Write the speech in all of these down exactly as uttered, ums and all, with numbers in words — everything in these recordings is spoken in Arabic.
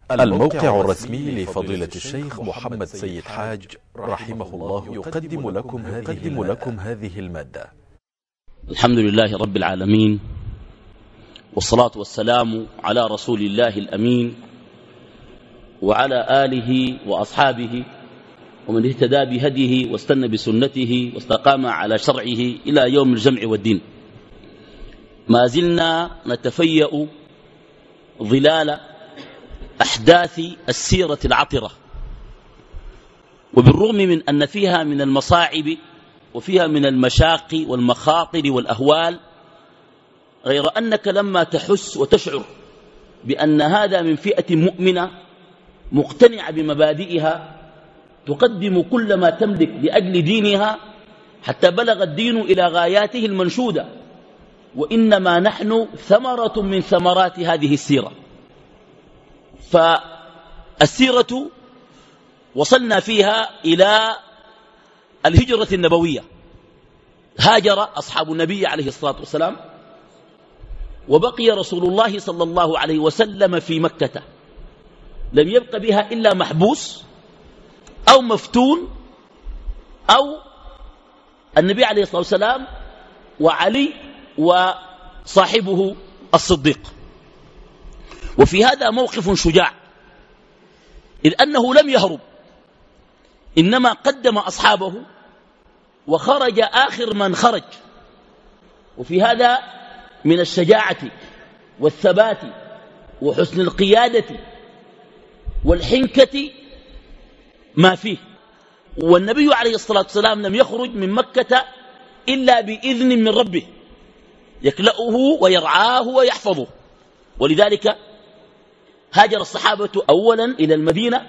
الموقع الرسمي لفضيلة الشيخ محمد سيد حاج رحمه الله يقدم لكم هذه, لكم هذه المادة. الحمد لله رب العالمين، والصلاة والسلام على رسول الله الأمين وعلى آله وأصحابه ومن اهتدى بهديه واستنى بسنته واستقام على شرعه إلى يوم الجمع والدين. ما زلنا نتفيأ ظلال أحداث السيرة العطرة، وبالرغم من أن فيها من المصاعب وفيها من المشاق والمخاطر والأهوال، غير أنك لما تحس وتشعر بأن هذا من فئة مؤمنة مقتنعة بمبادئها تقدم كل ما تملك لأجل دينها حتى بلغ الدين إلى غاياته المنشودة، وإنما نحن ثمرة من ثمرات هذه السيرة. فالسيرة وصلنا فيها إلى الهجرة النبوية. هاجر أصحاب النبي عليه الصلاة والسلام، وبقي رسول الله صلى الله عليه وسلم في مكة، لم يبق بها إلا محبوس أو مفتون أو النبي عليه الصلاة والسلام وعلي وصاحبه الصديق. وفي هذا موقف شجاع، إذ أنه لم يهرب، إنما قدم أصحابه وخرج آخر من خرج. وفي هذا من الشجاعة والثبات وحسن القيادة والحنكة ما فيه. والنبي عليه الصلاة والسلام لم يخرج من مكة إلا بإذن من ربه يكلأه ويرعاه ويحفظه. ولذلك هاجر الصحابة أولا إلى المدينة،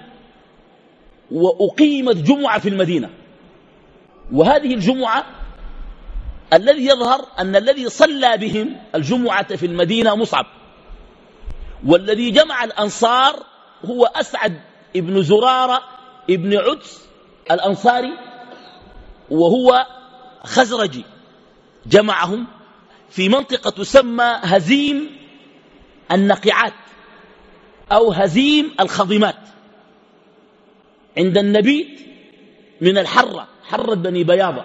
وأقيمت جمعة في المدينة. وهذه الجمعة الذي يظهر أن الذي صلى بهم الجمعة في المدينة مصعب، والذي جمع الأنصار هو أسعد ابن زرارة ابن عدس الأنصاري، وهو خزرجي، جمعهم في منطقة تسمى هزيم النقعات أو هزيم الخضمات عند النبيت من الحرة، حرة بني بياضة.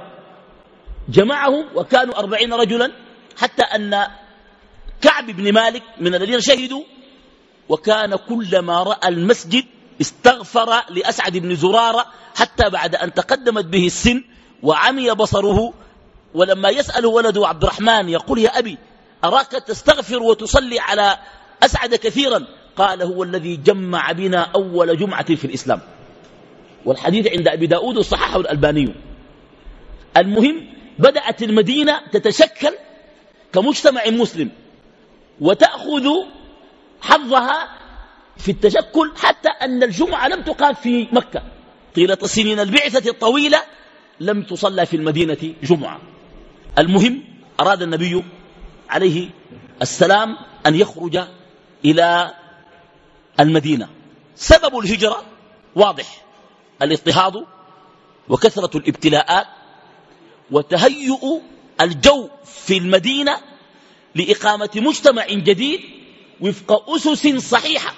جمعهم وكانوا أربعين رجلا، حتى أن كعب بن مالك من الذين شهدوا، وكان كلما رأى المسجد استغفر لأسعد بن زرارة، حتى بعد أن تقدمت به السن وعمي بصره، ولما يسأل ولده عبد الرحمن يقول: يا أبي أراك تستغفر وتصلي على أسعد كثيرا، قال: هو الذي جمع بنا أول جمعة في الإسلام. والحديث عند أبي داود وصححه الألباني. المهم، بدأت المدينة تتشكل كمجتمع مسلم وتأخذ حظها في التشكل، حتى أن الجمعة لم تقام في مكة طيلة سنين البعثة الطويلة، لم تصلى في المدينة جمعة. المهم، أراد النبي عليه السلام أن يخرج إلى المدينة. سبب الهجرة واضح: الاضطهاد وكثرة الابتلاءات وتهيؤ الجو في المدينة لإقامة مجتمع جديد وفق أسس صحيحة.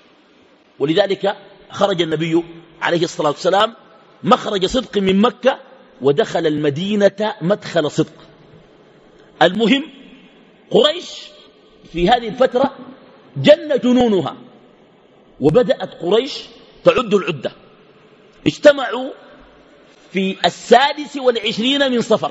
ولذلك خرج النبي عليه الصلاة والسلام مخرج صدق من مكة، ودخل المدينة مدخل صدق. المهم، قريش في هذه الفترة جن جنونها، وبدأت قريش تعد العدة. اجتمعوا في السادس والعشرين من صفر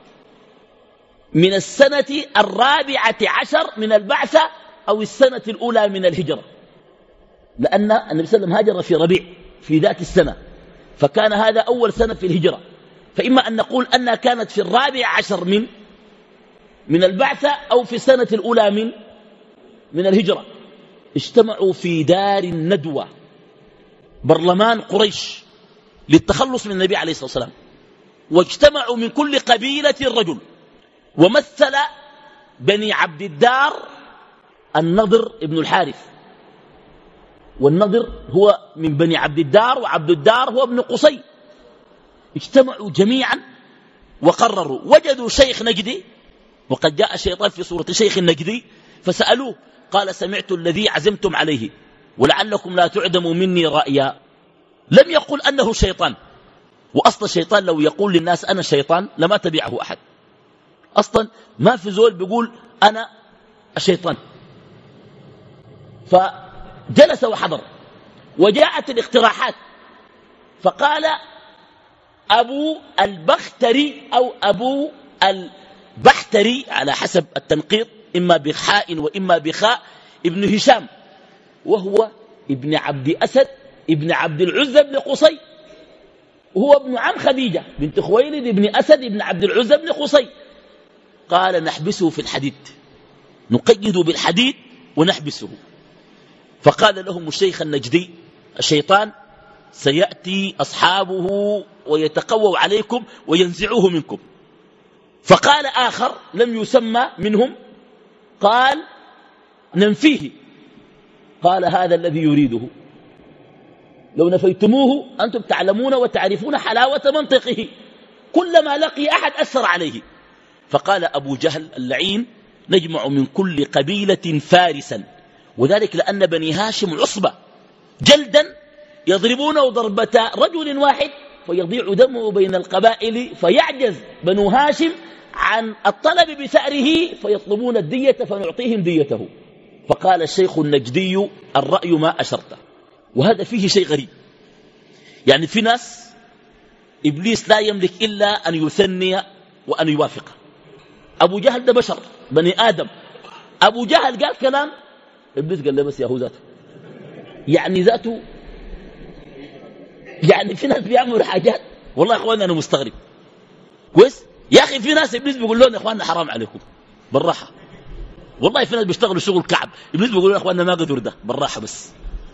من السنة الرابعة عشر من البعثة، أو السنة الأولى من الهجرة، لأن النبي صلى الله عليه وسلم هاجر في ربيع في ذات السنة، فكان هذا أول سنة في الهجرة. فإما أن نقول أنها كانت في الرابع عشر من من البعثة، أو في السنة الأولى من من الهجرة. اجتمعوا في دار الندوة، برلمان قريش، للتخلص من النبي عليه الصلاة والسلام. واجتمعوا من كل قبيلة رجل، ومثل بني عبد الدار النضر ابن الحارث، والنضر هو من بني عبد الدار، وعبد الدار هو ابن قصي. اجتمعوا جميعا وقرروا، وجدوا شيخ نجدي، وقد جاء الشيطان في صورة شيخ نجدي، فسألوه قال: سمعت الذي عزمتم عليه، ولعلكم لا تعدموا مني رأيا. لم يقل أنه شيطان، وأصل الشيطان لو يقول للناس أنا شيطان لما تبعه أحد. أصلا ما في زول بيقول أنا الشيطان. فجلس وحضر، وجاءت الاقتراحات، فقال أبو البختري أو أبو البحتري على حسب التنقيط، إما بخاء وإما بخاء، ابن هشام، وهو ابن عبد أسد ابن عبد العزى بن قصي، وهو ابن عم خديجة بنت خويلد ابن أسد ابن عبد العزى بن قصي. قال نحبسه في الحديد، نقيد بالحديد ونحبسه. فقال لهم الشيخ النجدي الشيطان سيأتي أصحابه ويتقووا عليكم وينزعوه منكم. فقال آخر لم يسمى منهم قال ننفيه. قال هذا الذي يريده، لو نفيتموه أنتم تعلمون وتعرفون حلاوة منطقه، كلما لقي أحد أثر عليه. فقال أبو جهل اللعين نجمع من كل قبيلة فارسا، وذلك لأن بني هاشم عصبة جلدا يضربونه ضربة رجل واحد فيضيع دمه بين القبائل، فيعجز بنو هاشم عن الطلب بثأره فيطلبون الدية فنعطيهم ديته. فقال الشيخ النجدي الرأي ما أشرته. وهذا فيه شيء غريب، يعني في ناس إبليس لا يملك إلا أن يثني وأن يوافق. أبو جهل ده بشر بني آدم، أبو جهل قال كلام إبليس قال له بس يا هو ذاته، يعني ذاته، يعني في ناس بيعملوا حاجات والله يا أخواني أنا مستغرب كويس. يا أخي في ناس إبليس بيقول لهم يا أخواننا حرام عليكم بالراحة، والله في ناس بيشتغلوا شغل كعب إبليس بيقول لهم يا أخواننا ما قدر ده بالراحة بس.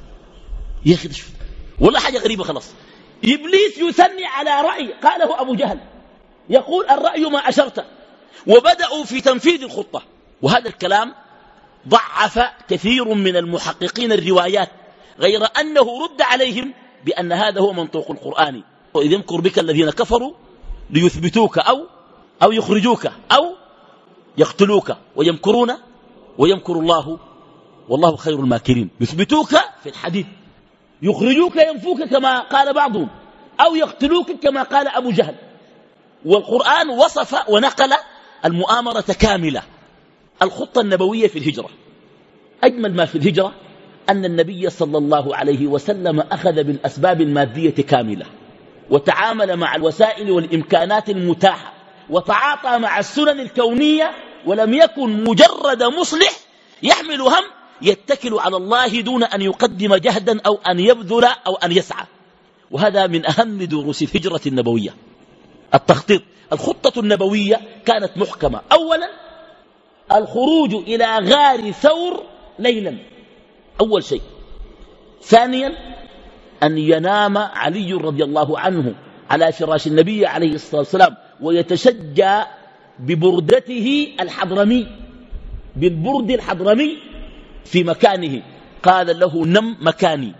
يا أخي شوف والله حاجة غريبة خلاص. إبليس يثني على رأي قاله أبو جهل، يقول الرأي ما أشرت، وبدأوا في تنفيذ الخطة. وهذا الكلام ضعف كثير من المحققين الروايات، غير أنه رد عليهم بأن هذا هو منطوق القرآن. وإذ يمكر بك الذين كفروا ليثبتوك أو, أو يخرجوك أو يقتلوك ويمكرون ويمكر الله والله خير الماكرين. يثبتوك في الحديد، يخرجوك ينفوك كما قال بعضهم، أو يقتلوك كما قال أبو جهل. والقرآن وصف ونقل المؤامرة كاملة. الخطة النبوية في الهجرة، أجمل ما في الهجرة أن النبي صلى الله عليه وسلم أخذ بالأسباب المادية كاملة، وتعامل مع الوسائل والإمكانات المتاحة، وتعاطى مع السنن الكونية، ولم يكن مجرد مصلح يحمل هم يتكل على الله دون أن يقدم جهدا أو أن يبذل أو أن يسعى. وهذا من أهم دروس الهجرة النبوية، التخطيط. الخطة النبوية كانت محكمة. أولا الخروج إلى غار ثور ليلا، أول شيء. ثانيا أن ينام علي رضي الله عنه على فراش النبي عليه الصلاة والسلام ويتشجى ببردته الحضرمي، بالبرد الحضرمي في مكانه. قال له نم مكاني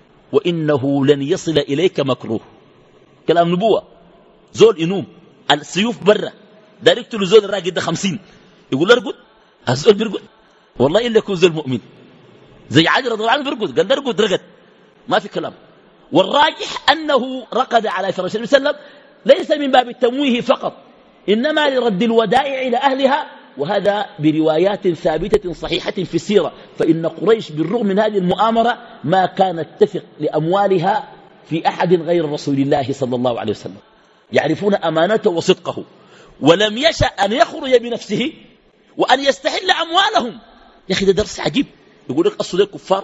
وإنه لن يصل إليك مكروه. كلام نبوة. زول ينوم السيوف برا، دار يقتل زول الراقد ده خمسين، يقول له ارقد، الزول بيرقد والله إلا يكون زول مؤمن. زي علي رضي الله عنه بيرقد، قال ارقد رقد، ما في كلام. والراجح أنه رقد على فراش النبي صلى الله عليه وسلم ليس من باب التمويه فقط، إنما لرد الودائع إلى أهلها، وهذا بروايات ثابتة صحيحة في السيرة. فإن قريش بالرغم من هذه المؤامرة ما كانت تثق لأموالها في أحد غير رسول الله صلى الله عليه وسلم، يعرفون أمانته وصدقه، ولم يشأ أن يخرج بنفسه وأن يستحل أموالهم. يا أخي ده درس عجيب. يقول لك أصل الكفار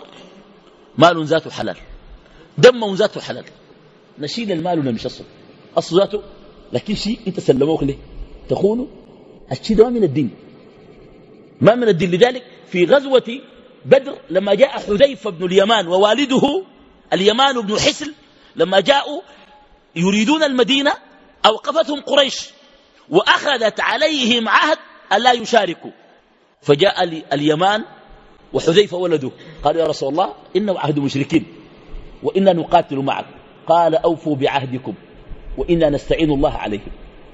مال ذاته حلال، دم ذاته حلال، نشيل المال ونمشي الصل أصل ذاته، لكن شيء أنت سلموك له تخونه، الشيء ده ما من الدين، ما من الدين. لذلك في غزوة بدر لما جاء حذيفة بن اليمان ووالده اليمان بن حسل، لما جاءوا يريدون المدينة أوقفتهم قريش وأخذت عليهم عهد ألا يشاركوا. فجاء اليمان وحذيفة ولده قالوا يا رسول الله إنه عهد مشركين وإنا نقاتل معك. قال أوفوا بعهدكم وإنا نستعين الله عليهم.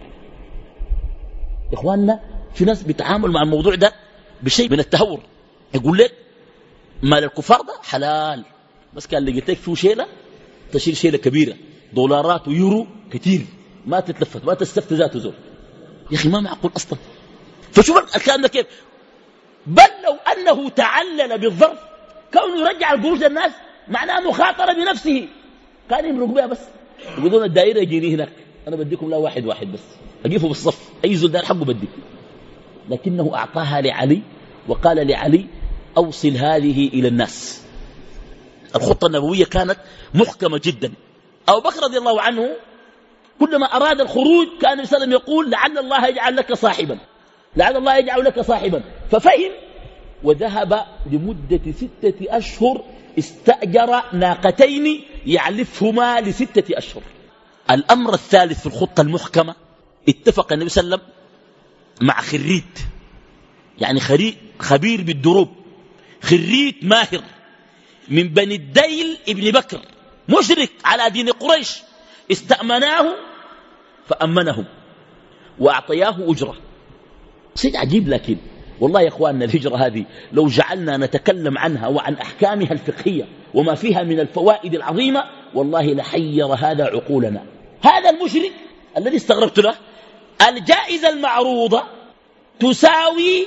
يا إخواننا في ناس بيتعامل مع الموضوع ده بشيء من التهور، يقول لك مال الكفار ده حلال، بس كان لقيتك فيه شيلة تشيل شيلة كبيرة، دولارات ويورو كتير، ما تتلفت ما تستفت ذاته زول. يا أخي ما معقول أصلا. فشوف الكلام ده كيف. بل لو أنه تعلل بالظرف كونه يرجع القروش للناس معناه مخاطرة بنفسه، كان يمرق بها بس يقولون الدائرة يجيني هناك أنا بديكم لا واحد واحد بس أجيفه بالصف، أي زول دار حقه بدي. لكنه أعطاها لعلي وقال لعلي أوصل هذه إلى الناس. الخطة النبوية كانت محكمة جدا. أبو بكر رضي الله عنه كلما أراد الخروج كان النبي صلى الله عليه وسلم يقول لعل الله يجعل لك صاحبا، لعل الله يجعل لك صاحبا. ففهم وذهب لمدة ستة أشهر، استأجر ناقتين يعلفهما لستة أشهر. الأمر الثالث في الخطة المحكمة، اتفق النبي صلى الله عليه وسلم مع خريت، يعني خبير بالدروب، خريت ماهر من بني الديل ابن بكر، مشرك على دين قريش، استأمناه فأمنهم وأعطياه أجرة. شيء عجيب. لكن والله يا أخواننا الهجرة هذه لو جعلنا نتكلم عنها وعن أحكامها الفقهية وما فيها من الفوائد العظيمة والله لحير هذا عقولنا. هذا المشرك الذي استغربت له الجائزة المعروضة تساوي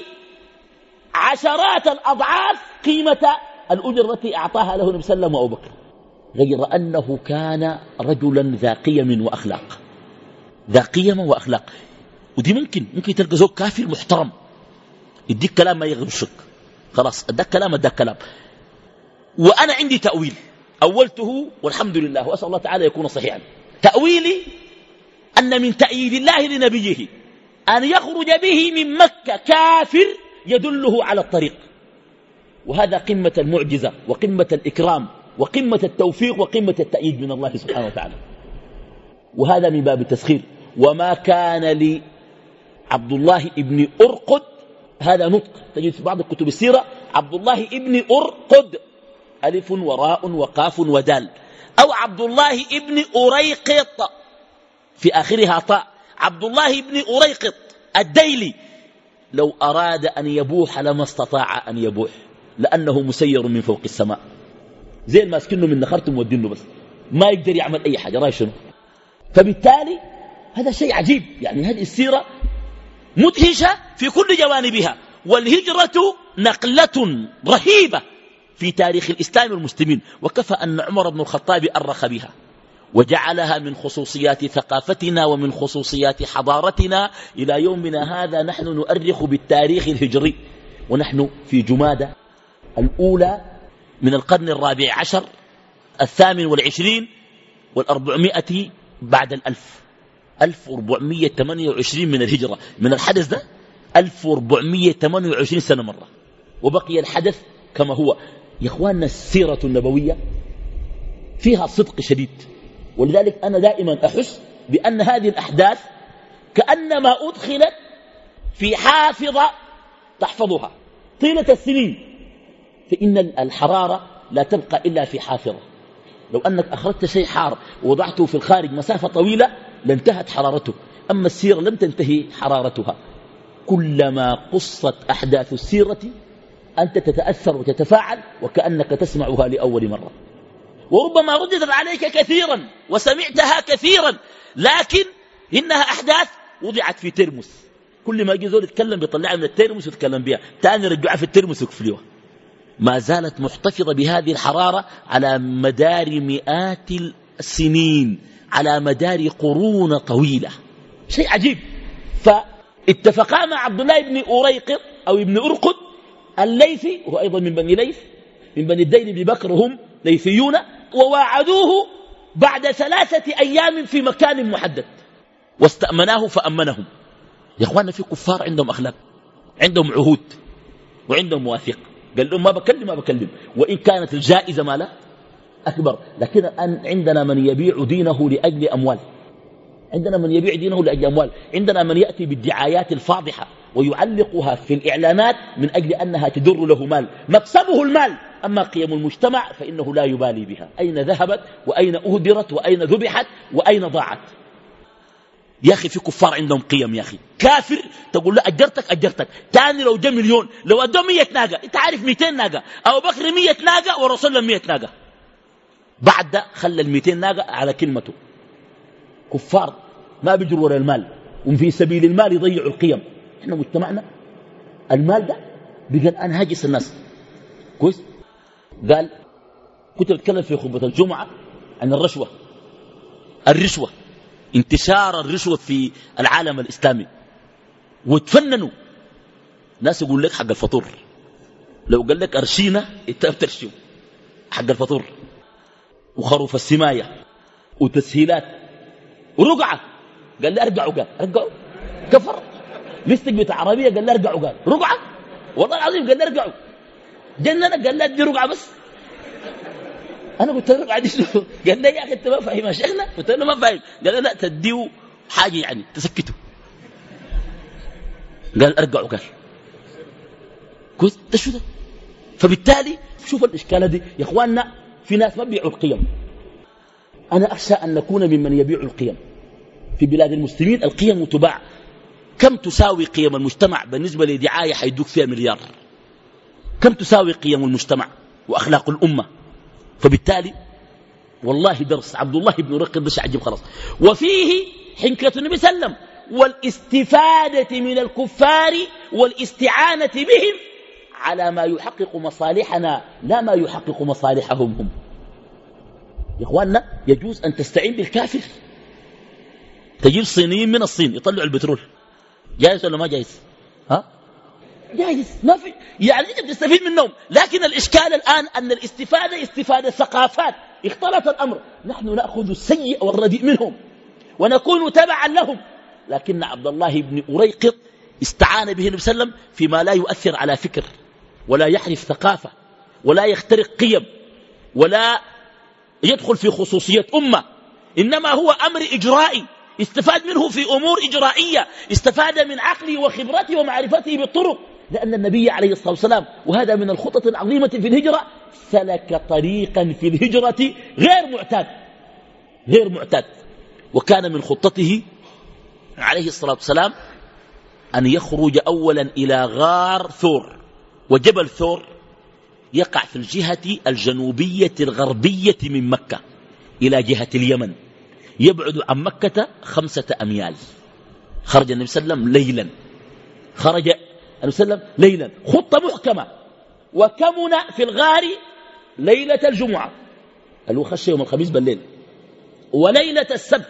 عشرات الأضعاف قيمة الأجرة التي أعطاها له النبي صلى الله عليه وسلم وأبو بكر، غير أنه كان رجلا ذا قيم وأخلاق، ذا قيم وأخلاق. ودي ممكن ممكن تلقى زوج كافر محترم يديك كلام ما يغرشك، خلاص اداك كلام اداك كلام. وأنا عندي تأويل أولته والحمد لله وأسأل الله تعالى يكون صحيحا. تأويلي أن من تأييد الله لنبيه أن يخرج به من مكة كافر يدله على الطريق، وهذا قمة المعجزة وقمة الإكرام وقمة التوفيق وقمة التأييد من الله سبحانه وتعالى. وهذا من باب التسخير. وما كان لعبد الله ابن أرقد، هذا نطق تجد في بعض الكتب السيرة، عبد الله ابن أرقد ألف وراء وقاف ودال، أو عبد الله ابن أريقط في آخرها طاء، عبد الله ابن أريقط الديلي، لو أراد أن يبوح لما استطاع أن يبوح، لأنه مسير من فوق السماء، زي ماسكنه من نخرته مودينه بس ما يقدر يعمل أي حاجة. رأي شنو؟ فبالتالي هذا شيء عجيب. يعني هذه السيرة مدهشة في كل جوانبها. والهجرة نقلة رهيبة في تاريخ الإسلام والمسلمين، وكفى أن عمر بن الخطاب أرخ بها وجعلها من خصوصيات ثقافتنا ومن خصوصيات حضارتنا. إلى يومنا هذا نحن نؤرخ بالتاريخ الهجري، ونحن في جمادة الأولى من القرن الرابع عشر الثامن والعشرين والأربعمائة بعد الألف، ألف وأربعمائة وثمانية وعشرين من الهجرة، من الحدث ده ألف وأربعمائة وثمانية وعشرين سنة مرة، وبقي الحدث كما هو. يا إخواننا السيرة النبوية فيها صدق شديد، ولذلك أنا دائما أحس بأن هذه الأحداث كأنما أدخلت في حافظة تحفظها طيلة السنين، فإن الحرارة لا تبقى إلا في حافظة. لو أنك أخرجت شيء حار ووضعته في الخارج مسافة طويلة لانتهت حرارته، أما السيرة لم تنتهي حرارتها. كلما قصت أحداث السيرة أنت تتأثر وتتفاعل وكأنك تسمعها لأول مرة، وربما رددت عليك كثيرا وسمعتها كثيرا، لكن إنها أحداث وضعت في ترمس، كل ما يجي زول يتكلم بيطلعها من الترمس ويتكلم بها، تاني رجعها في الترمس ويكفلوها. ما زالت محتفظة بهذه الحرارة على مدار مئات السنين، على مدار قرون طويلة، شيء عجيب. فاتفقا مع عبد الله بن أريقط أو ابن أرقد الليثي، وهو أيضا من بني ليث من بني الدين بن بكر، هم ليثيون، وواعدوه بعد ثلاثة أيام في مكان محدد، واستأمناه فأمنهم. يا أخوانا في كفار عندهم أخلاق، عندهم عهود وعندهم مواثيق، قال لهم ما بكلم ما بكلم، وإن كانت الجائزة ما لا أكبر. لكن عندنا من يبيع دينه لأجل أموال، عندنا من يبيع دينه لأجل أموال، عندنا من يأتي بالدعايات الفاضحة ويعلقها في الإعلانات من أجل أنها تدر له مال، مكسبه المال، أما قيم المجتمع فإنه لا يبالي بها، أين ذهبت وأين أهدرت وأين ذبحت وأين ضاعت. يا أخي في كفار عندهم قيم، يا أخي كافر تقول له أجرتك أجرتك، تاني لو جاء مليون، لو أدوا مية ناقة، أنت عارف مئتين ناقة، أو بكر مية ناقة ورسول الله مية ناقة، بعد ده خلى المئتين ناقة على كلمته. كفار ما بيجروا وراء المال، وفي سبيل المال يضيعوا القيم. احنا مجتمعنا المال ده بقى الآن هاجس الناس. كويس. قال كنت بتكلم في خطبة الجمعة عن الرشوة. الرشوة انتشار الرشوة في العالم الإسلامي، وتفننوا ناس يقول لك حق الفطور، لو قال لك أرشينة انت بترشيو حق الفطور، وخروف السماية وتسهيلات ورقعة. قال لي أرقعوا، قال أرقعوا كفر. لستك بتاع عربية قال لي أرقعوا، قال رقعة والله العظيم قال لي أرقعوا. جننا قال لي أدي رقعة بس. أنا قلت له رقعة دي شنو؟ قال لي يا أخي أنت ما فاهم يا شيخنا. قلت له ما فاهم. قال لي لا تديو حاجة يعني تسكته. قال أرقعوا، قال كويس. ده شو ده؟ فبالتالي شوف الإشكالة دي يا إخواننا. في ناس ما بيبيعوا القيم. أنا أخشى أن نكون ممن يبيع القيم. في بلاد المسلمين القيم تباع. كم تساوي قيم المجتمع بالنسبة لدعاية حيدوك فيها مليار؟ كم تساوي قيم المجتمع وأخلاق الأمة؟ فبالتالي والله درس عبد الله بن رقد ده عجيب خلاص. وفيه حنكة النبي صلى الله عليه وسلم والاستفادة من الكفار والاستعانة بهم على ما يحقق مصالحنا لا ما يحقق مصالحهم هم. يا إخواننا يجوز أن تستعين بالكافر. تجيب صينيين من الصين يطلعوا البترول، جائز ولا ما جائز؟ ها؟ جائز، ما في يعني انت بتستفيد منهم. لكن الإشكال الآن أن الاستفادة استفادة ثقافات، اختلط الأمر. نحن نأخذ السيء والرديء منهم ونكون تبعا لهم. لكن عبد الله بن أريقط استعان به النبي صلى الله عليه وسلم فيما لا يؤثر على فكر ولا يحرف ثقافة ولا يخترق قيم ولا يدخل في خصوصية أمة، إنما هو أمر إجرائي استفاد منه في أمور إجرائية، استفاد من عقله وخبرته ومعرفته بالطرق. لأن النبي عليه الصلاة والسلام وهذا من الخطط العظيمة في الهجرة سلك طريقا في الهجرة غير معتاد غير معتاد وكان من خطته عليه الصلاة والسلام أن يخرج أولا إلى غار ثور. وجبل ثور يقع في الجهة الجنوبية الغربية من مكة إلى جهة اليمن، يبعد عن مكة خمسة أميال. خرج النبي صلى الله عليه وسلم ليلا خرج النبي صلى الله عليه وسلم ليلا خطة محكمة. وكمن في الغار ليلة الجمعة اللي خش يوم الخميس بالليل، وليلة السبت،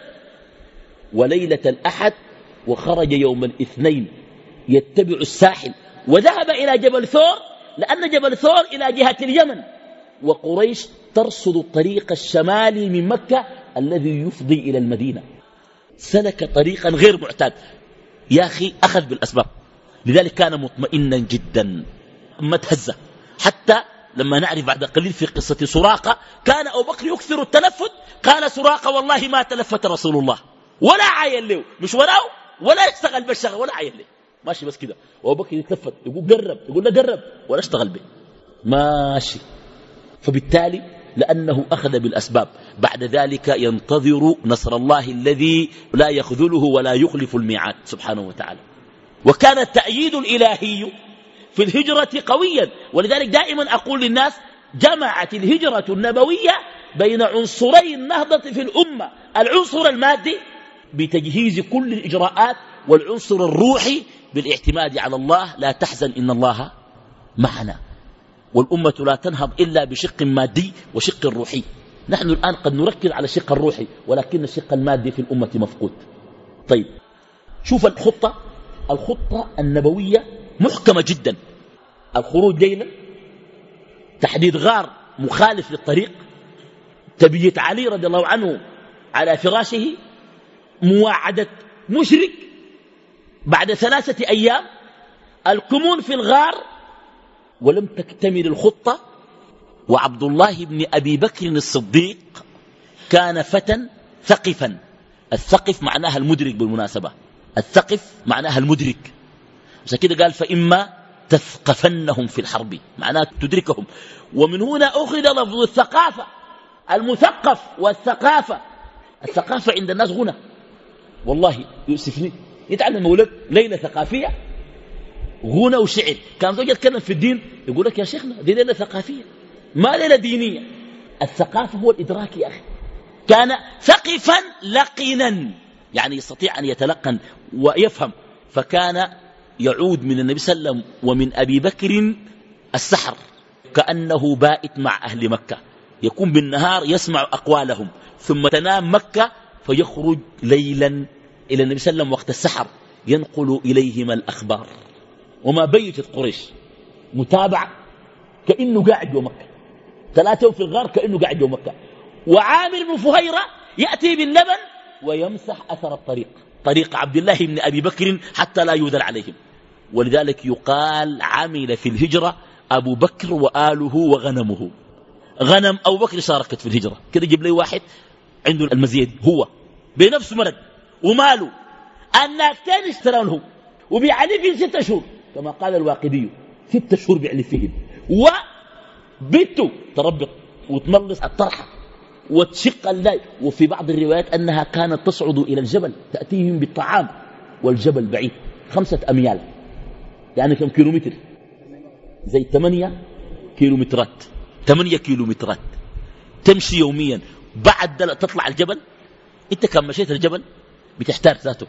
وليلة الأحد، وخرج يوم الاثنين يتبع الساحل، وذهب إلى جبل ثور لأن جبل ثور إلى جهة اليمن، وقريش ترصد الطريق الشمالي من مكة الذي يفضي إلى المدينة. سلك طريقا غير معتاد يا أخي، أخذ بالأسباب. لذلك كان مطمئنا جدا ما تهزه. حتى لما نعرف بعد قليل في قصة سراقة كان أبو بكر يكثر التلفت. قال سراقة والله ما تلفت رسول الله ولا عاين له، مش وراه ولا يشتغل بالشغل ولا عاين له، ماشي بس كده. وأبو بكر يتلفت يقول قرب، يقول له قرب ولا اشتغل به، ماشي. فبالتالي لأنه أخذ بالأسباب بعد ذلك ينتظر نصر الله الذي لا يخذله ولا يخلف الميعاد سبحانه وتعالى. وكان التأييد الإلهي في الهجرة قويا. ولذلك دائما أقول للناس جمعت الهجرة النبوية بين عنصري النهضة في الأمة، العنصر المادي بتجهيز كل الإجراءات، والعنصر الروحي بالاعتماد على الله. لا تحزن إن الله معنا. والأمة لا تنهض إلا بشق مادي وشق روحي. نحن الآن قد نركز على الشق الروحي ولكن الشق المادي في الأمة مفقود. طيب شوف الخطة الخطة النبوية محكمة جدا. الخروج ليلا، تحديد غار مخالف للطريق، تبيت علي رضي الله عنه على فراشه، مواعدة مشرك بعد ثلاثة أيام، الكمون في الغار. ولم تكتمل الخطة. وعبد الله بن أبي بكر الصديق كان فتى ثقفا. الثقف معناها المدرك بالمناسبة، الثقف معناها المدرك. عشان كده قال فإما تثقفنهم في الحرب، معناها تدركهم. ومن هنا أخذ لفظ الثقافة، المثقف والثقافة. الثقافة عند الناس غنى، والله يؤسفني يتعلم ولد ليلة ثقافية غنى وشعر. كان زوجة يتكلم في الدين يقول لك يا شيخنا دي ليلة ثقافية ما ليلة دينية. الثقافة هو الإدراك يا أخي. كان ثقفا لقنا، يعني يستطيع أن يتلقن ويفهم. فكان يعود من النبي صلى الله عليه وسلم ومن أبي بكر السحر كأنه بائت مع أهل مكة، يكون بالنهار يسمع أقوالهم، ثم تنام مكة فيخرج ليلا إلى النبي صلى الله عليه وسلم وقت السحر ينقل إليهم الأخبار. وما بيتت قريش متابع كأنه قاعد جوا مكة، ثلاثة في الغار كأنه قاعد جوا مكة. وعامر بن فهيرة يأتي باللبن ويمسح أثر الطريق، طريق عبد الله بن أبي بكر حتى لا يودل عليهم. ولذلك يقال عمل في الهجرة أبو بكر وآله وغنمه. غنم أبو بكر شاركت في الهجرة كده. جيب لي واحد عنده المزيد هو بنفسه مرق وماله النافتين اشترونه وبيعلي فيه ستة شهور كما قال الواقدي، ستة شهور بيعلي فيه، وبنته تربط وتملص الطرحة وتشق اللاي. وفي بعض الروايات أنها كانت تصعد إلى الجبل تأتيهم بالطعام والجبل بعيد خمسة أميال، يعني كم كيلومتر؟ زي ثمانية كيلومترات، ثمانية كيلومترات تمشي يوميا. بعد تطلع الجبل انت كم مشيت الجبل بتحتاج ذاته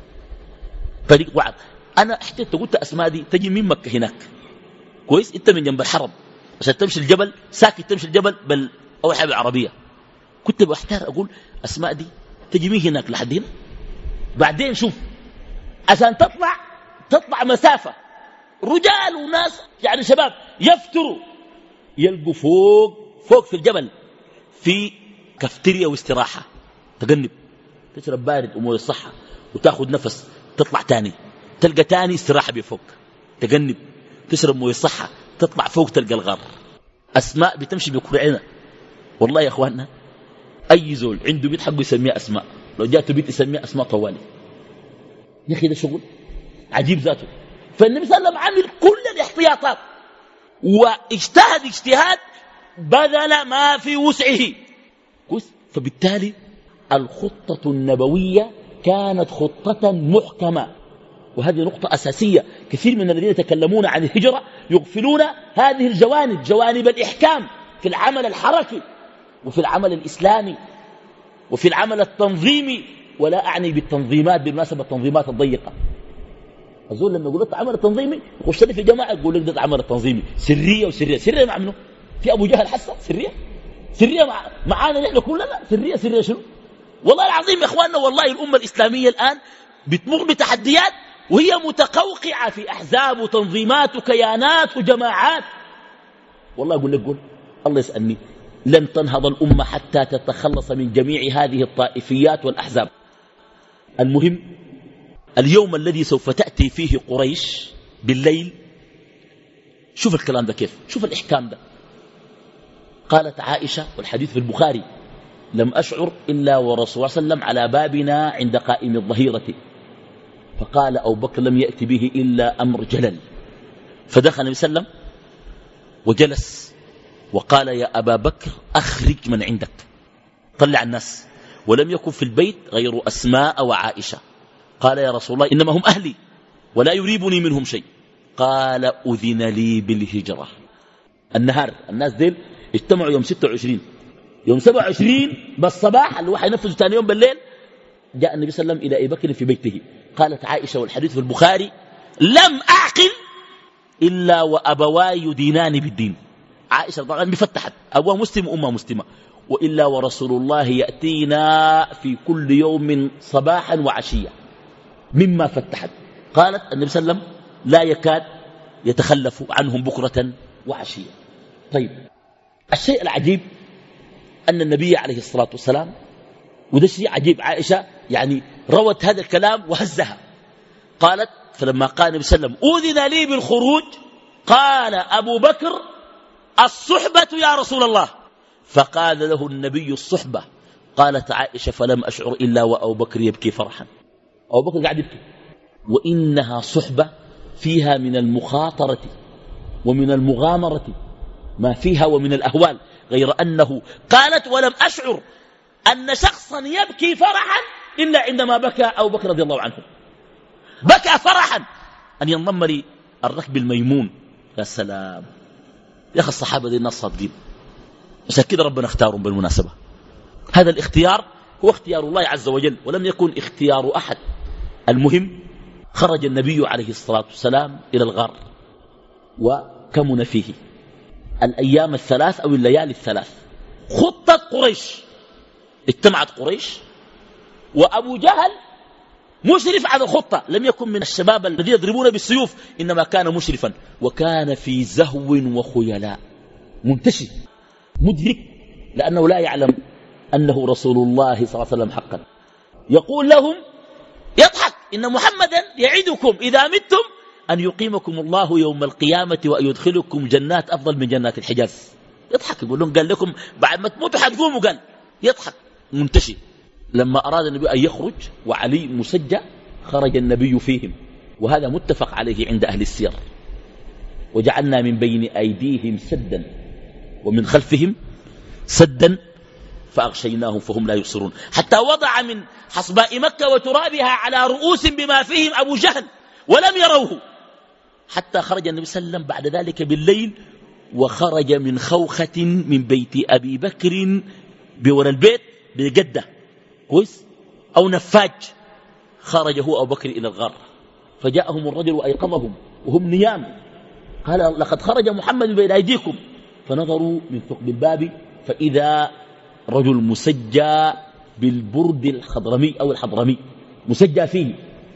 طريق وعد. انا احتجت قلت اسماء دي تجي من مكة هناك كويس، انت من جنب الحرم عشان تمشي الجبل ساكت تمشي الجبل بل اول حاجه عربيه. كنت بحتار اقول اسماء دي تجي من هناك لحد هنا. بعدين شوف عشان تطلع تطلع مسافه رجال وناس يعني شباب يفتروا يلقوا فوق فوق في الجبل في كافتيريا واستراحة، تجنب تشرب بارد ومويه الصحة وتاخذ نفس، تطلع تاني تلقى تاني استراحة بفوق، تجنب تشرب مويه الصحة، تطلع فوق تلقى الغار. أسماء بتمشي بكرعنا والله يا أخواننا. أي زول عنده بيت حقه يسميها أسماء، لو جاته بيت يسميها أسماء طوالي. يا أخي ده شغل عجيب ذاته. فالنبي صلى الله عليه وسلم عمل كل الاحتياطات واجتهد اجتهاد بذل ما في وسعه. فبالتالي الخطة النبوية كانت خطة محكمة، وهذه نقطة أساسية. كثير من الذين يتكلمون عن الهجرة يغفلون هذه الجوانب، جوانب الإحكام في العمل الحركي وفي العمل الإسلامي وفي العمل التنظيمي. ولا أعني بالتنظيمات بالمناسبة التنظيمات الضيقة. أقول لما يقول لك عمل التنظيمي يخش لي في جماعة يقول لك ده عمل التنظيمي سرية وسرية. سرية مع منه؟ في أبو جهل حسن سرية سرية مع معانا نحن كلنا سرية سرية شنو؟ والله العظيم يا إخواننا، والله الأمة الإسلامية الآن بتمر بتحديات وهي متقوقعة في أحزاب وتنظيمات وكيانات وجماعات. والله أقول لك قول الله يسألني لن تنهض الأمة حتى تتخلص من جميع هذه الطائفيات والأحزاب. المهم اليوم الذي سوف تأتي فيه قريش بالليل، شوف الكلام ده كيف، شوف الإحكام ده. قالت عائشة والحديث في البخاري لم أشعر إلا ورسول الله صلى الله عليه وسلم على بابنا عند قائم الظهيرة، فقال أبو بكر لم يأتي به إلا أمر جلل. فدخل النبي صلى الله عليه وسلم وجلس وقال يا أبا بكر أخرج من عندك، طلع الناس. ولم يكن في البيت غير أسماء وعائشة. قال يا رسول الله إنما هم أهلي ولا يريبني منهم شيء. قال أذن لي بالهجرة. النهار الناس ديل اجتمعوا يوم ستة وعشرين، يوم سبعة وعشرين بالصباح اللي هو حينفذوا ثاني يوم بالليل جاء النبي صلى الله عليه وسلم إلى أبي بكر في بيته. قالت عائشة والحديث في البخاري لم أعقل إلا وأبواي يدينان بالدين. عائشة طبعا بفتحت أبوها مسلم وأمها مسلمة. وإلا ورسول الله يأتينا في كل يوم صباحا وعشيا مما فتحت. قالت النبي صلى الله عليه وسلم لا يكاد يتخلف عنهم بكرة وعشيا. طيب الشيء العجيب أن النبي عليه الصلاة والسلام، وده شيء عجيب، عائشة يعني روت هذا الكلام وهزها. قالت فلما قال النبي صلى الله عليه وسلم أذن لي بالخروج قال أبو بكر الصحبة يا رسول الله. فقال له النبي الصحبة. قالت عائشة فلم أشعر إلا وأبو بكر يبكي فرحا. أبو بكر قاعد يبكي، وإنها صحبة فيها من المخاطرة ومن المغامرة ما فيها ومن الأهوال، غير أنه قالت ولم أشعر أن شخصا يبكي فرحا إلا عندما بكى أبو بكر رضي الله عنه. بكى فرحا أن ينضم لي الركب الميمون. يا سلام يا أخي الصحابة دي الناس صادقين. عشان كده ربنا اختارهم بالمناسبة. هذا الاختيار هو اختيار الله عز وجل ولم يكن اختيار أحد. المهم خرج النبي عليه الصلاة والسلام إلى الغار وكمن فيه الأيام الثلاث أو الليالي الثلاث. خطة قريش، اجتمعت قريش وأبو جهل مشرف على الخطة، لم يكن من الشباب الذين يضربون بالسيوف، إنما كان مشرفا وكان في زهو وخيلاء، منتشي مدرك لأنه لا يعلم أنه رسول الله صلى الله عليه وسلم حقا. يقول لهم يضحك إن محمدا يعدكم إذا متم أن يقيمكم الله يوم القيامة وأن يدخلكم جنات أفضل من جنات الحجاز. يضحك يقول لهم قال لكم بعد ما تموتوا حتقوموا، قال يضحك منتشي. لما أراد النبي أن يخرج وعلي مسجى خرج النبي فيهم، وهذا متفق عليه عند أهل السير. وجعلنا من بين أيديهم سدا ومن خلفهم سدا فأغشيناهم فهم لا يبصرون، حتى وضع من حصباء مكة وترابها على رؤوس بما فيهم أبو جهل ولم يروه، حتى خرج النبي صلى الله عليه وسلم بعد ذلك بالليل، وخرج من خوخة من بيت أبي بكر بورا البيت بجدة كويس أو نفاج. خرج هو أبو بكر إلى الغار فجاءهم الرجل وأيقظهم وهم نيام، قال لقد خرج محمد بين أيديكم، فنظروا من ثقب الباب فإذا رجل مسجى بالبرد الخضرمي أو الحضرمي مسجى فيه،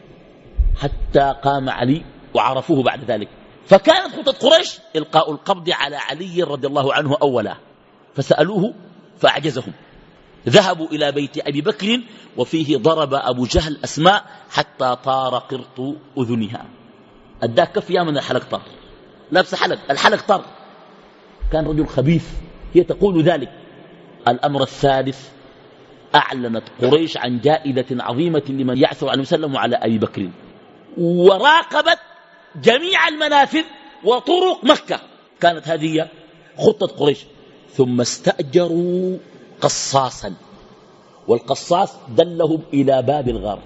حتى قام علي وعرفوه بعد ذلك. فكانت خطة قريش إلقاء القبض على علي رضي الله عنه أولا، فسألوه فأعجزهم. ذهبوا إلى بيت أبي بكر وفيه ضرب أبو جهل أسماء حتى طار قرط أذنها. أداك كفيا من الحلق طار، لابس حلق، الحلق طار، كان رجل خبيث. هي تقول ذلك. الأمر الثالث أعلنت قريش عن جائزة عظيمة لمن يعثر عن وسلم على أبي بكر، وراقبت جميع المنافذ وطرق مكة. كانت هذه خطة قريش. ثم استأجروا قصاصا، والقصاص دلهم إلى باب الغار.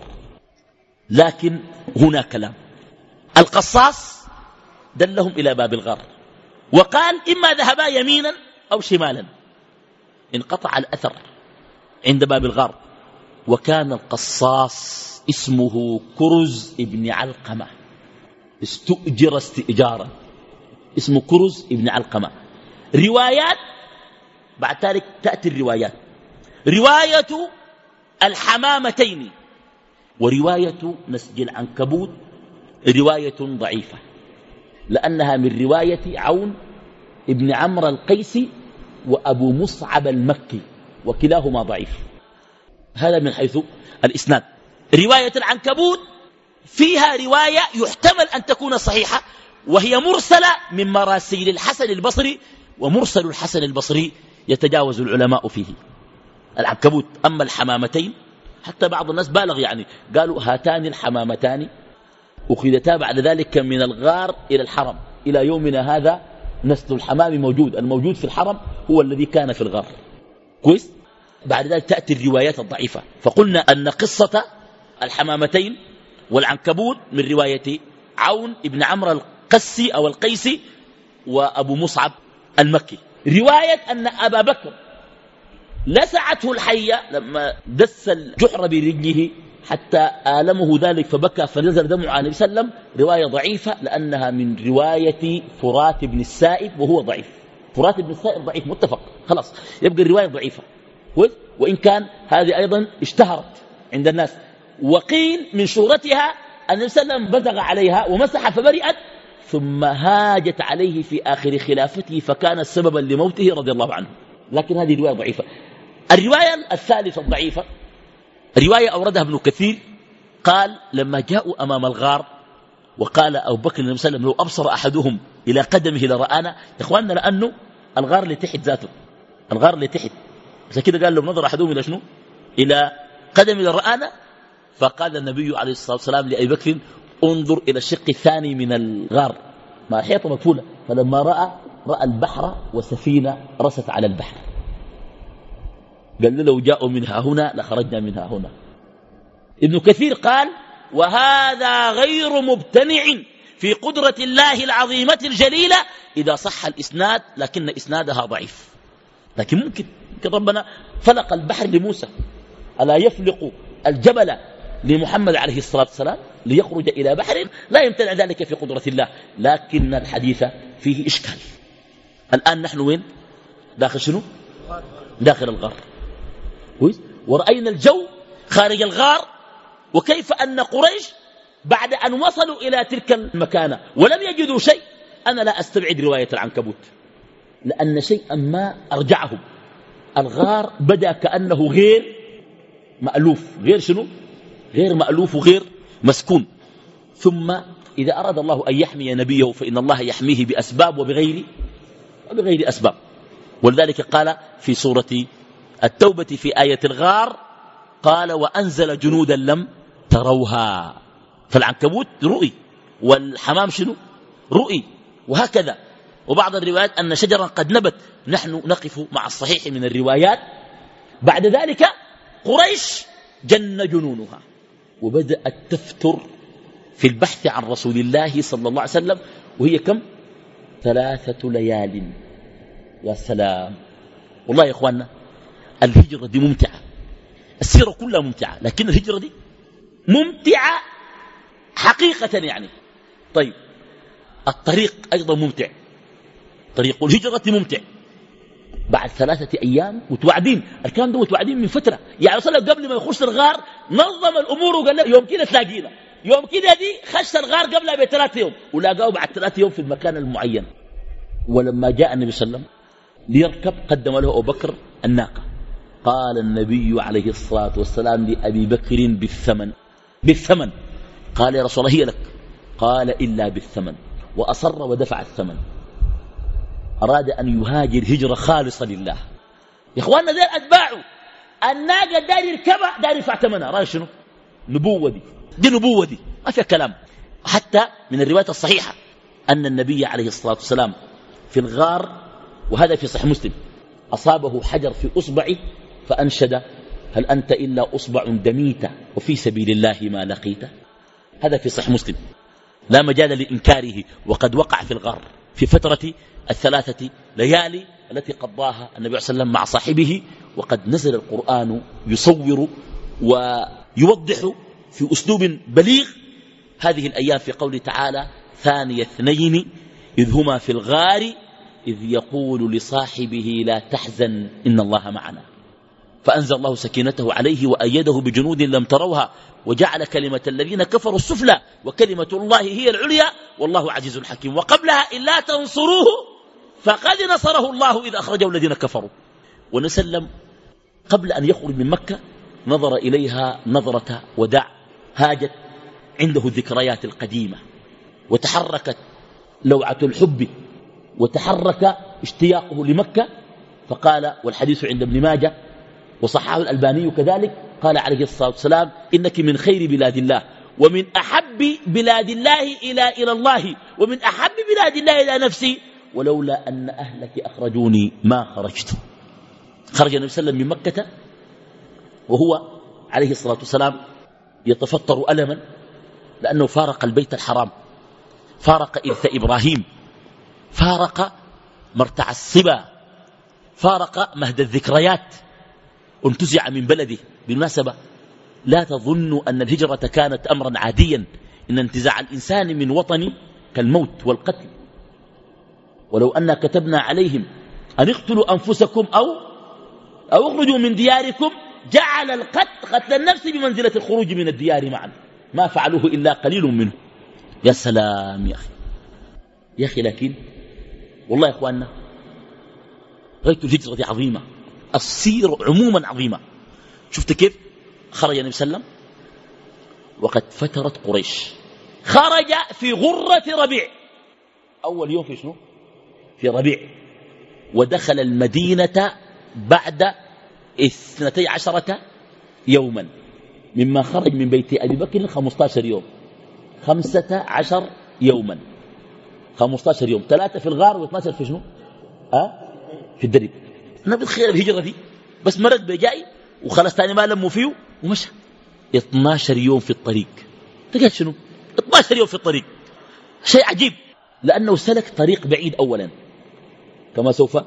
لكن هنا كلام، القصاص دلهم إلى باب الغار وقال إما ذهبا يمينا أو شمالا، انقطع الأثر عند باب الغار. وكان القصاص اسمه كرز ابن علقمة، استؤجر استئجارا، اسمه كرز ابن علقمة. روايات بعد ذلك تأتي الروايات، رواية الحمامتين ورواية نسج العنكبوت رواية ضعيفة، لأنها من رواية عون ابن عمرو القيسي وأبو مصعب المكي، وكلاهما ضعيف. هذا من حيث الإسناد. رواية العنكبوت فيها رواية يحتمل أن تكون صحيحة، وهي مرسلة من مراسيل الحسن البصري، ومرسل الحسن البصري يتجاوز العلماء فيه. العنكبوت. أما الحمامتين حتى بعض الناس بالغ، يعني قالوا هاتان الحمامتان أخذتا بعد ذلك من الغار إلى الحرم، إلى يومنا هذا نسل الحمام موجود، الموجود في الحرم هو الذي كان في الغار كويس. بعد ذلك تأتي الروايات الضعيفة. فقلنا أن قصة الحمامتين والعنكبوت من رواية عون ابن عمرو القسي أو القيسي وأبو مصعب المكي. رواية أن أبا بكر لسعته الحية لما دس الجحر برجله حتى آلمه ذلك فبكى فنزل دمع عن النبي صلى الله عليه وسلم، رواية ضعيفة لأنها من رواية فرات بن السائب وهو ضعيف. فرات بن السائب ضعيف متفق، خلاص يبقى الرواية ضعيفة، وإن كان هذه أيضا اشتهرت عند الناس. وقيل من شهرتها أن النبي صلى الله عليه وسلم بزغ عليها ومسح فبرئت، ثم هاجت عليه في آخر خلافته فكان سببا لموته رضي الله عنه، لكن هذه رواية ضعيفة. الرواية الثالثة الضعيفة رواية أوردها ابن كثير، قال لما جاءوا أمام الغار وقال أبو بكر النبي صلى الله عليه وسلم لو أبصر أحدهم إلى قدمه لرآنا. يا إخواننا لأنه الغار اللي تحت ذاته، الغار اللي تحت، عشان كده قال لو نظر أحدهم إلى شنو؟ إلى قدمه لرآنا. فقال النبي عليه الصلاة والسلام لأبي بكر انظر إلى الشق الثاني من الغار، ما حيطة مقفولة، فلما رأى رأى البحر وسفينة رست على البحر، قال له لو جاءوا منها هنا لخرجنا منها هنا. ابن كثير قال وهذا غير مبتنع في قدرة الله العظيمة الجليلة إذا صح الإسناد، لكن إسنادها ضعيف. لكن ممكن ممكن ربنا فلق البحر لموسى، ألا يفلق الجبل لمحمد عليه الصلاة والسلام ليخرج إلى بحر لا يمتنع ذلك في قدرة الله. لكن الحديث فيه إشكال. الآن نحن وين؟ داخل شنو؟ داخل الغار، ورأينا الجو خارج الغار، وكيف أن قريش بعد أن وصلوا إلى تلك المكانة ولم يجدوا شيء. أنا لا أستبعد رواية العنكبوت، لأن شيئا ما أرجعهم. الغار بدأ كأنه غير مألوف، غير شنو؟ غير مألوف وغير مسكون. ثم إذا أراد الله أن يحمي نبيه فإن الله يحميه بأسباب وبغير وبغير أسباب. ولذلك قال في سورة التوبة في آية الغار قال وأنزل جنودا لم تروها. فالعنكبوت رؤي والحمام شنو؟ رؤي، وهكذا. وبعض الروايات أن شجرا قد نبت. نحن نقف مع الصحيح من الروايات. بعد ذلك قريش جن جنونها وبدأت تفتر في البحث عن رسول الله صلى الله عليه وسلم، وهي كم؟ ثلاثة ليال. يا سلام. والله يا إخواننا الهجرة دي ممتعة، السيرة كلها ممتعة، لكن الهجرة دي ممتعة حقيقة يعني. طيب الطريق أيضا ممتع، طريق الهجرة ممتع. بعد ثلاثة أيام متوعدين، الكلام ده متوعدين من فترة، يعني صلى قبل ما يخش الغار نظم الأمور وقال له يوم كده تلاقينا، يوم كده دي خش الغار قبلها بثلاثة يوم، ولاقاه بعد ثلاثة يوم في المكان المعين. ولما جاء النبي صلى الله عليه وسلم ليركب قدم له أبو بكر الناقة. قال النبي عليه الصلاة والسلام لأبي بكر بالثمن بالثمن قال يا رسول الله هي لك. قال إلا بالثمن، وأصر ودفع الثمن. أراد أن يهاجر هجرة خالصة لله. يا إخواننا ذي أتباعه الناقة دار يركبها دار يدفع ثمنها. رأي شنو؟ نبوة دي دي نبوة دي ما فيها كلام. حتى من الروايات الصحيحة أن النبي عليه الصلاة والسلام في الغار، وهذا في صحيح مسلم، أصابه حجر في أصبعه فأنشد هل أنت إلا أصبع دميت وفي سبيل الله ما لقيت. هذا في صحيح مسلم، لا مجال لإنكاره. وقد وقع في الغار في فترة الثلاثة ليالي التي قضاها النبي صلى الله عليه وسلم مع صاحبه. وقد نزل القرآن يصور ويوضح في أسلوب بليغ هذه الأيام في قوله تعالى ثاني اثنين إذ هما في الغار إذ يقول لصاحبه لا تحزن إن الله معنا. فأنزل الله سكينته عليه وأيده بجنود لم تروها وجعل كلمة الذين كفروا السفلى وكلمة الله هي العليا والله عزيز حكيم. وقبلها إلا تنصروه فقد نصره الله إذ أخرجه الذين كفروا. ونسلم قبل أن يخرج من مكة نظر إليها نظرة وداع، هاجت عنده الذكريات القديمة، وتحركت لوعة الحب، وتحرك اشتياقه لمكة. فقال، والحديث عند ابن ماجه وصححه الألباني كذلك، قال عليه الصلاة والسلام إنك من خير بلاد الله ومن أحب بلاد الله إلى إلى الله ومن أحب بلاد الله إلى نفسي ولولا أن أهلك أخرجوني ما خرجت. خرج النبي صلى الله عليه وسلم من مكة وهو عليه الصلاة والسلام يتفطر ألما لأنه فارق البيت الحرام، فارق إرث إبراهيم، فارق مرتع الصبا، فارق مهد الذكريات، انتزع من بلده. بالمناسبة لا تظنوا أن الهجرة كانت أمرا عاديا، إن انتزاع الإنسان من وطن كالموت والقتل. ولو أن كتبنا عليهم أن اقتلوا أنفسكم أو أو اخرجوا من دياركم جعل القتل قتل النفس بمنزلة الخروج من الديار معا، ما فعلوه إلا قليل منه. يا سلام يا أخي يا أخي. لكن والله يا أخواننا غاية الهجرة دي عظيمة، السير عموما عظيمة. شفت كيف خرج النبي صلى الله عليه وسلم وقد فترت قريش. خرج في غرة ربيع، أول يوم في شنو؟ في ربيع. ودخل المدينة بعد اثنتي عشرة يوما مما خرج من بيت أبي بكر خمسة عشر يوم، خمسة عشر يوما، خمسة عشر يوم، ثلاثة في الغار واثنى عشر في شنو؟ أه؟ في الدرب. أنا بتخيل الهجرة دي بس مرق بجاي وخلص تاني ما لموا فيه ومشى. اثنى عشر يوم في الطريق. تقول شنو؟ اثنى عشر يوم في الطريق، شيء عجيب، لأنه سلك طريق بعيد أولا كما سوف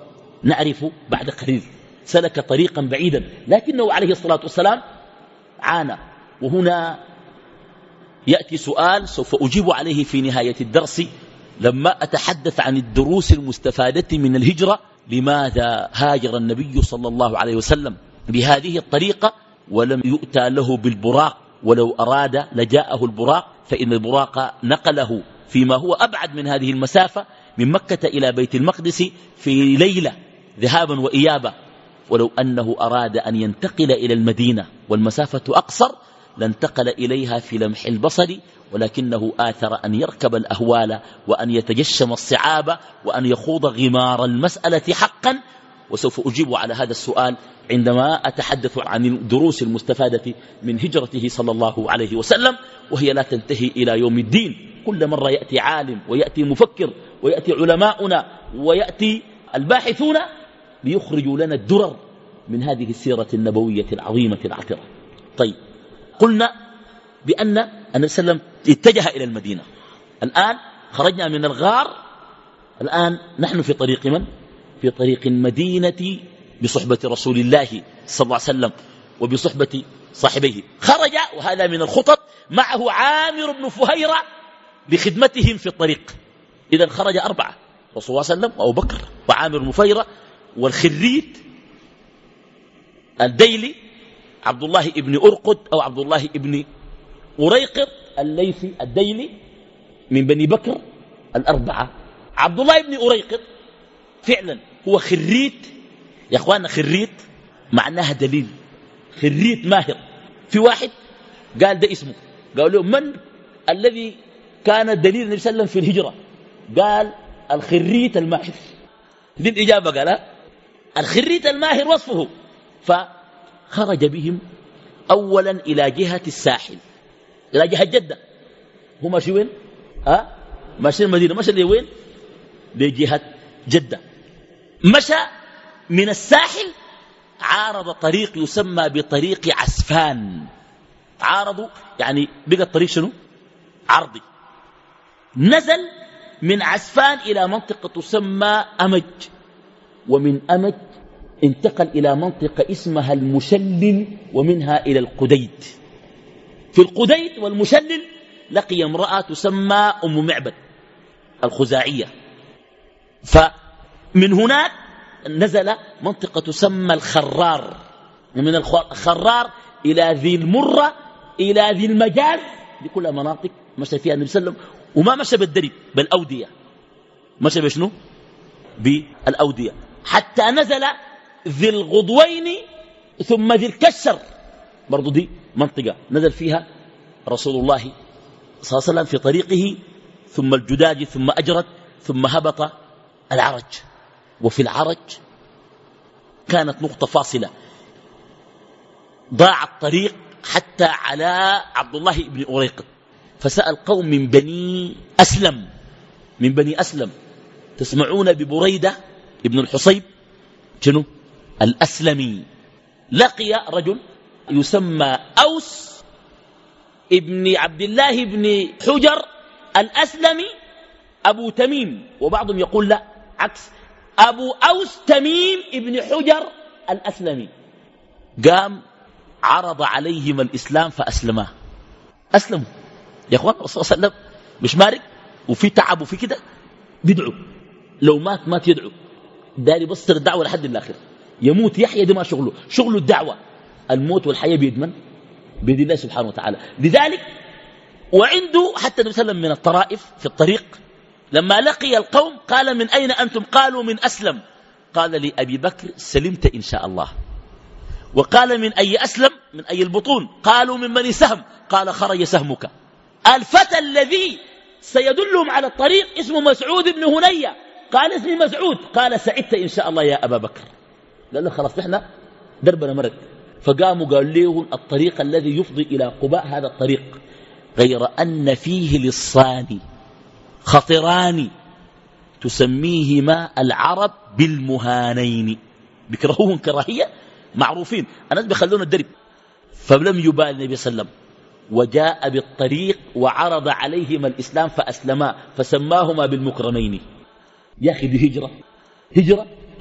نعرف بعد قليل سلك طريقا بعيدا، لكنه عليه الصلاة والسلام عانى. وهنا يأتي سؤال سوف أجيب عليه في نهاية الدرس لما أتحدث عن الدروس المستفادة من الهجرة. لماذا هاجر النبي صلى الله عليه وسلم بهذه الطريقة ولم يؤتى له بالبراق؟ ولو أراد لجاءه البراق، فإن البراق نقله فيما هو أبعد من هذه المسافة من مكة إلى بيت المقدس في ليلة ذهابا وإيابا. ولو أنه أراد أن ينتقل إلى المدينة والمسافة أقصر لانتقل إليها في لمح البصر، ولكنه آثر أن يركب الأهوال وأن يتجشم الصعاب وأن يخوض غمار المسألة حقا. وسوف أجيب على هذا السؤال عندما أتحدث عن الدروس المستفادة من هجرته صلى الله عليه وسلم، وهي لا تنتهي إلى يوم الدين. كل مرة يأتي عالم ويأتي مفكر ويأتي علماؤنا ويأتي الباحثون ليخرجوا لنا الدرر من هذه السيرة النبوية العظيمة العطرة. طيب، قلنا بأن النبي صلى الله عليه وسلم اتجه إلى المدينة. الآن خرجنا من الغار، الآن نحن في طريق من؟ في طريق المدينة بصحبة رسول الله صلى الله عليه وسلم وبصحبة صاحبيه. خرج، وهذا من الخطط، معه عامر بن فهيرة لخدمتهم في الطريق. إذن خرج أربعة، رسول الله صلى الله عليه وسلم وأبو بكر وعامر بن فهيرة والخريت الديلي عبد الله بن أرقد أو عبد الله بن أريقط الليثي الديلي من بني بكر الأربعة. عبد الله بن أريقط فعلا هو خريت، يا أخوانا خريت معناها دليل، خريت ماهر. في واحد قال ده اسمه، قال له من الذي كان دليل النبي صلى الله عليه وسلم في الهجرة؟ قال الخريت الماهر. دي الإجابة، قال الخريت الماهر وصفه. فخرج بهم أولا إلى جهة الساحل، إلى جهة جدة. هو ماشي وين؟ ها؟ ماشي المدينة، ماشي اللي وين؟ لجهة جدة. مشى من الساحل، عارض طريق يسمى بطريق عسفان. عارضوا يعني بقى الطريق شنو؟ عرضي. نزل من عسفان إلى منطقة تسمى أمج، ومن أمج انتقل إلى منطقة اسمها المشلل، ومنها إلى القديد. في القديد والمشلل لقي امرأة تسمى أم معبد الخزاعية. فمن هناك نزل منطقة تسمى الخرار، ومن الخرار إلى ذي المرة إلى ذي المجاز. دي كلها مناطق مشى فيها النبي صلى الله عليه وسلم، وما مشى بالدرب بالأودية، مشى بشنو؟ بالأودية، حتى نزل ذي الغضوين ثم ذي الكشر. برضو دي منطقة نزل فيها رسول الله صلى الله عليه وسلم في طريقه، ثم الجداج ثم أجرد ثم هبط العرج. وفي العرج كانت نقطة فاصلة، ضاع الطريق حتى على عبد الله بن أريقط. فسأل قوم من بني أسلم، من بني أسلم تسمعون ببريدة ابن الحصيب شنو؟ الأسلمي. لقي رجل يسمى أوس ابن عبد الله بن حجر الأسلمي أبو تميم، وبعضهم يقول لا عكس، أبو أوس تميم ابن حجر الأسلمي. قام عرض عليهم الإسلام فأسلماه، أسلموا. يا أخوان الرسول صلى الله عليه وسلم مش مارك وفي تعب وفي كده، بيدعو، لو مات مات يدعو، داري بصر الدعوة لحد الآخر، يموت يحيى، دي ما شغله، شغله الدعوة. الموت والحياة بيد من؟ بيد الله سبحانه وتعالى. لذلك وعنده حتى النبي صلى الله عليه وسلم من الطرائف في الطريق، لما لقي القوم قال من أين أنتم؟ قالوا من أسلم. قال لأبي بكر سلمت إن شاء الله. وقال من أي أسلم؟ من أي البطون؟ قالوا من بني سهم. قال خرج سهمك. الفتى الذي سيدلهم على الطريق اسمه مسعود بن هنية. قال اسمي مسعود. قال سعدت إن شاء الله يا أبا بكر. قال له خلاص نحن دربنا مرق. فقاموا قال له الطريق الذي يفضي إلى قباء هذا الطريق، غير أن فيه للصان خطران تسميهما العرب بالمهانين، بكرهوهم كراهية معروفين، الناس بيخلون الدرب. فلم يبال النبي صلى الله عليه وسلم، وجاء بالطريق وعرض عليهما الإسلام فأسلما، فسماهما بالمكرمين. يا أخي دي هجرة، هجرة.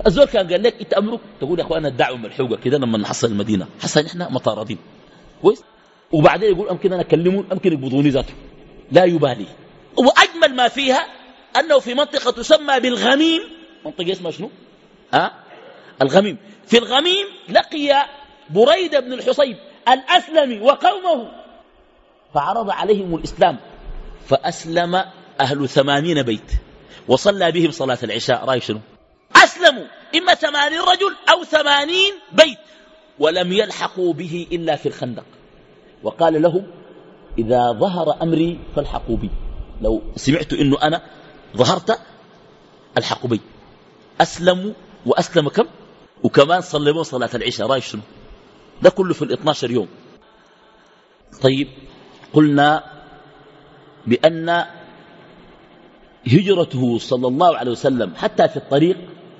الزول كان قال لك انت امرك تقول يا اخوانا الدعوه ملحوقه كده لما نحصل المدينه حصل احنا مطاردين كويس، وبعدين يقول امكن انا اكلمه امكن يقبضوني ذاته لا يبالي. واجمل ما فيها انه في منطقه تسمى بالغميم، منطقه اسمها شنو؟ ها؟ الغميم. في الغميم لقي بريدة بن الحصيب الأسلمي وقومه فعرض عليهم الإسلام فأسلم أهل ثمانين بيت وصلى بهم صلاة العشاء. رأي شنو؟ أسلموا إما ثمانين رجل أو ثمانين بيت ولم يلحقوا به إلا في الخندق. وقال لهم إذا ظهر أمري فالحقوا بي، لو سمعت إنه أنا ظهرت الحقوا بي. أسلموا وأسلم كم؟ وكمان صلوا صلاة العشاء. رأي شنو؟ ده كله في الاثناشر يوم. طيب قلنا بأن هجرته صلى الله عليه وسلم حتى في الطريق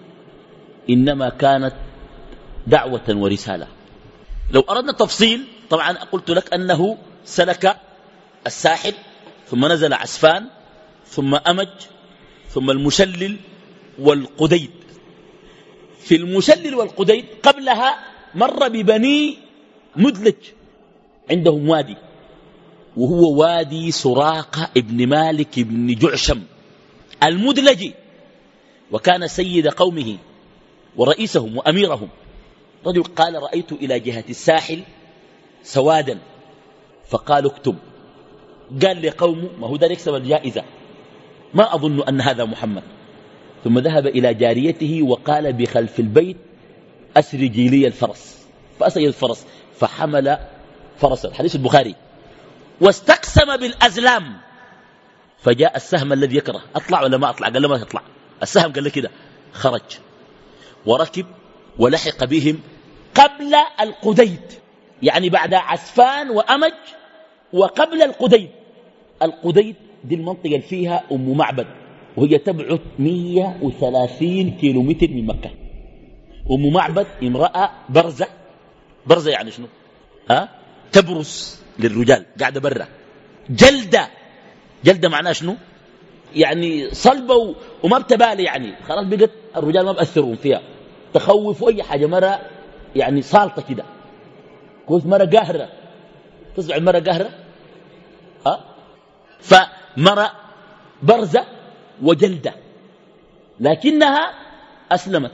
إنما كانت دعوة ورسالة. لو أردنا تفصيل طبعا قلت لك أنه سلك الساحل ثم نزل عسفان ثم أمج ثم المشلل والقديد. في المشلل والقديد قبلها مر ببني مدلج عندهم وادي وهو وادي سراقة ابن مالك ابن جعشم المدلجي، وكان سيد قومه ورئيسهم وأميرهم. رجل قال رأيت إلى جهة الساحل سوادا فقالوا اكتب. قال لقومه ما هو ده يكسب الجائزة، ما أظن أن هذا محمد. ثم ذهب إلى جاريته وقال بخلف البيت أسرجي لي الفرس، فأسرج الفرس فحمل فرس. الحديث البخاري. واستقسم بالأزلام فجاء السهم الذي يكره أطلع ولا ما أطلع؟ قال له ما تطلع. السهم قال له كده. خرج وركب ولحق بهم قبل القديد، يعني بعد عسفان وأمج وقبل القديد. القديد دي المنطقة اللي فيها أم معبد وهي تبعد مئة وثلاثين كيلومتر من مكة. أم معبد امرأة برزة. برزة يعني شنو؟ ها؟ تبرز للرجال قاعدة برا. جلدة. جلدة معناها شنو؟ يعني صلبة وما بتبالي، يعني خلاص بقت الرجال ما بأثرون فيها، تخوف أي حاجة. مرة يعني صالطة كده كوز، مرة قاهرة. تسمع مرة قاهرة؟ ها؟ فمرة برزة وجلدة، لكنها أسلمت.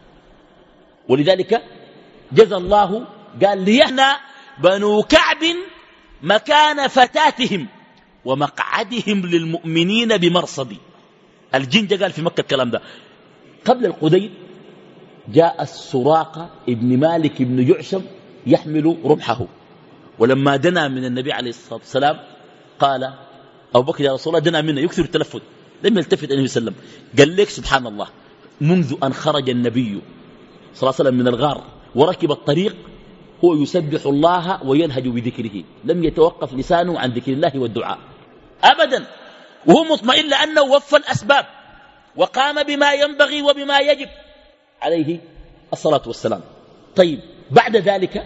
ولذلك جزى الله قال ليهنا بنو كعب مكان فتاتهم ومقعدهم للمؤمنين بمرصد. الجنجة قال في مكة الكلام ده. قبل القديد جاء السراقة ابن مالك ابن جعشم يحمل رمحه، ولما دنا من النبي عليه الصلاة والسلام قال أبو بكر يا رسول الله دنا منا يكثر التلفت، لم يلتفت النبي صلى الله عليه وسلم. قال لك سبحان الله منذ أن خرج النبي صلى الله عليه وسلم من الغار وركب الطريق هو يسبح الله وينهج بذكره، لم يتوقف لسانه عن ذكر الله والدعاء أبدا، وهو مطمئن لأنه وفى الأسباب وقام بما ينبغي وبما يجب عليه الصلاة والسلام. طيب بعد ذلك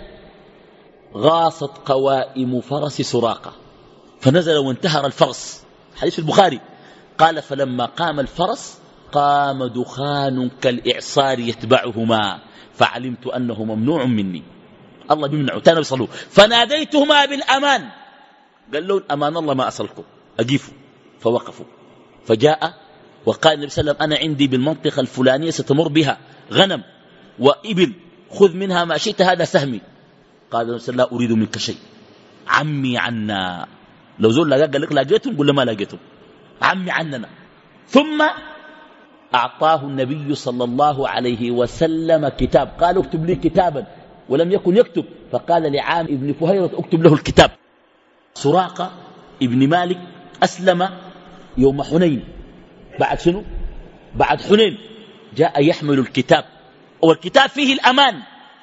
غاصت قوائم فرس سراقة فنزل وانتهر الفرس. حديث البخاري قال فلما قام الفرس قام دخان كالإعصار يتبعهما فعلمت أنه ممنوع مني. الله بيمنعه تاني بيصلوه. فناديتهما بالأمان، قال له أمان الله ما أصلكم أجيفوا. فوقفوا فجاء وقال النبي صلى الله عليه وسلم أنا عندي بالمنطقة الفلانية ستمر بها غنم وإبل خذ منها ما شئت هذا سهمي. قال النبي صلى الله عليه وسلم لا أريد منك شيء عمي عنا. لو زول لقى قال لك لقيتهم قل له ما لقيتهم عمي عننا. ثم أعطاه النبي صلى الله عليه وسلم كتاب. قالوا اكتب لي كتابا ولم يكن يكتب، فقال لعام ابن فهيرة اكتب له الكتاب. سراقة ابن مالك أسلم يوم حنين. بعد شنو؟ بعد حنين جاء يحمل الكتاب والكتاب فيه الأمان،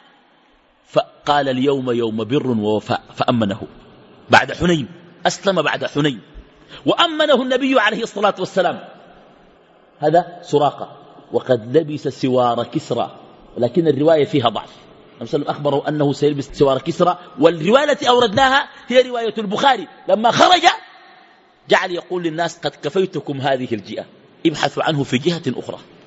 فقال اليوم يوم بر ووفاء فأمنه. بعد حنين أسلم، بعد حنين وأمنه النبي عليه الصلاة والسلام. هذا سراقة. وقد لبس سوار كسرى، لكن الرواية فيها ضعف. النبي صلى الله عليه وسلم أخبره أنه سيلبس سوار كسرى، والرواية التي أوردناها هي رواية البخاري. لما خرج جعل يقول للناس قد كفيتكم هذه الجهة ابحثوا عنه في جهة أخرى.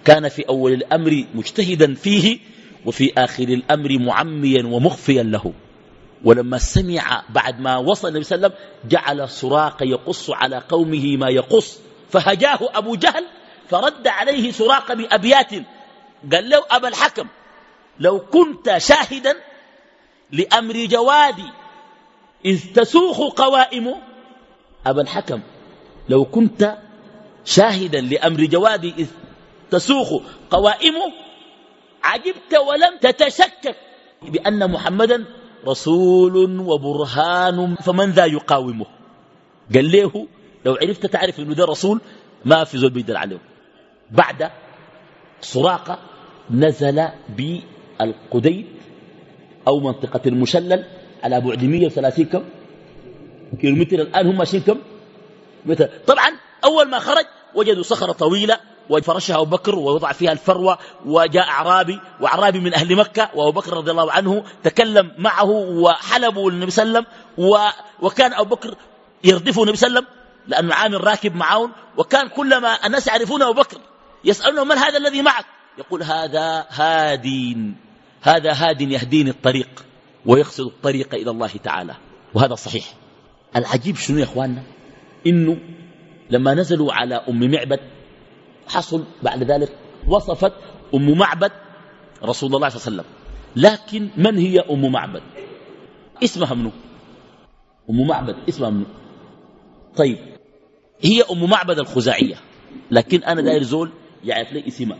كان في أول الأمر مجتهدا فيه وفي آخر الأمر معميا ومخفيا له. ولما سمع بعد ما وصل النبي صلى الله عليه وسلم جعل سراقة يقص على قومه ما يقص، فهجاه أبو جهل فرد عليه سراقة بأبيات قال له: أبا الحكم، لو كنت شاهدا لأمر جوادي إذ تسوخ قوائمه. أبا الحكم، لو كنت شاهدا لأمر جوادي إذ تسوخ قوائمه عجبت ولم تتشكك بأن محمدا رسول وبرهان، فمن ذا يقاومه؟ قال له: لو عرفت تعرف أنه ده رسول ما في زول بيدل عليه. بعد سراقة نزل بالقديد أو منطقة المشلل على بعد مئة وثلاثين كم كيلومتر. الآن هم ماشيين كم متر؟ طبعا أول ما خرج وجدوا صخرة طويلة وفرشها أبو بكر ووضع فيها الفروة، وجاء أعرابي وأعرابي من أهل مكة، وأبو بكر رضي الله عنه تكلم معه وحلبوا للنبي صلى الله عليه وسلم، وكان أبو بكر يردفه النبي صلى الله عليه وسلم لأنه عامل راكب معهم، وكان كلما الناس يعرفون أبو بكر يسألونه: من هذا الذي معك؟ يقول: هذا هادين، هذا هاد يهديني الطريق ويقصد الطريق إلى الله تعالى. وهذا صحيح. العجيب شنو يا أخواننا؟ إنه لما نزلوا على أم معبد حصل بعد ذلك وصفت أم معبد رسول الله صلى الله عليه وسلم. لكن من هي أم معبد؟ اسمها منه أم معبد اسمها منه. طيب، هي أم معبد الخزاعية، لكن أنا داير زول يعرف لي اسمها.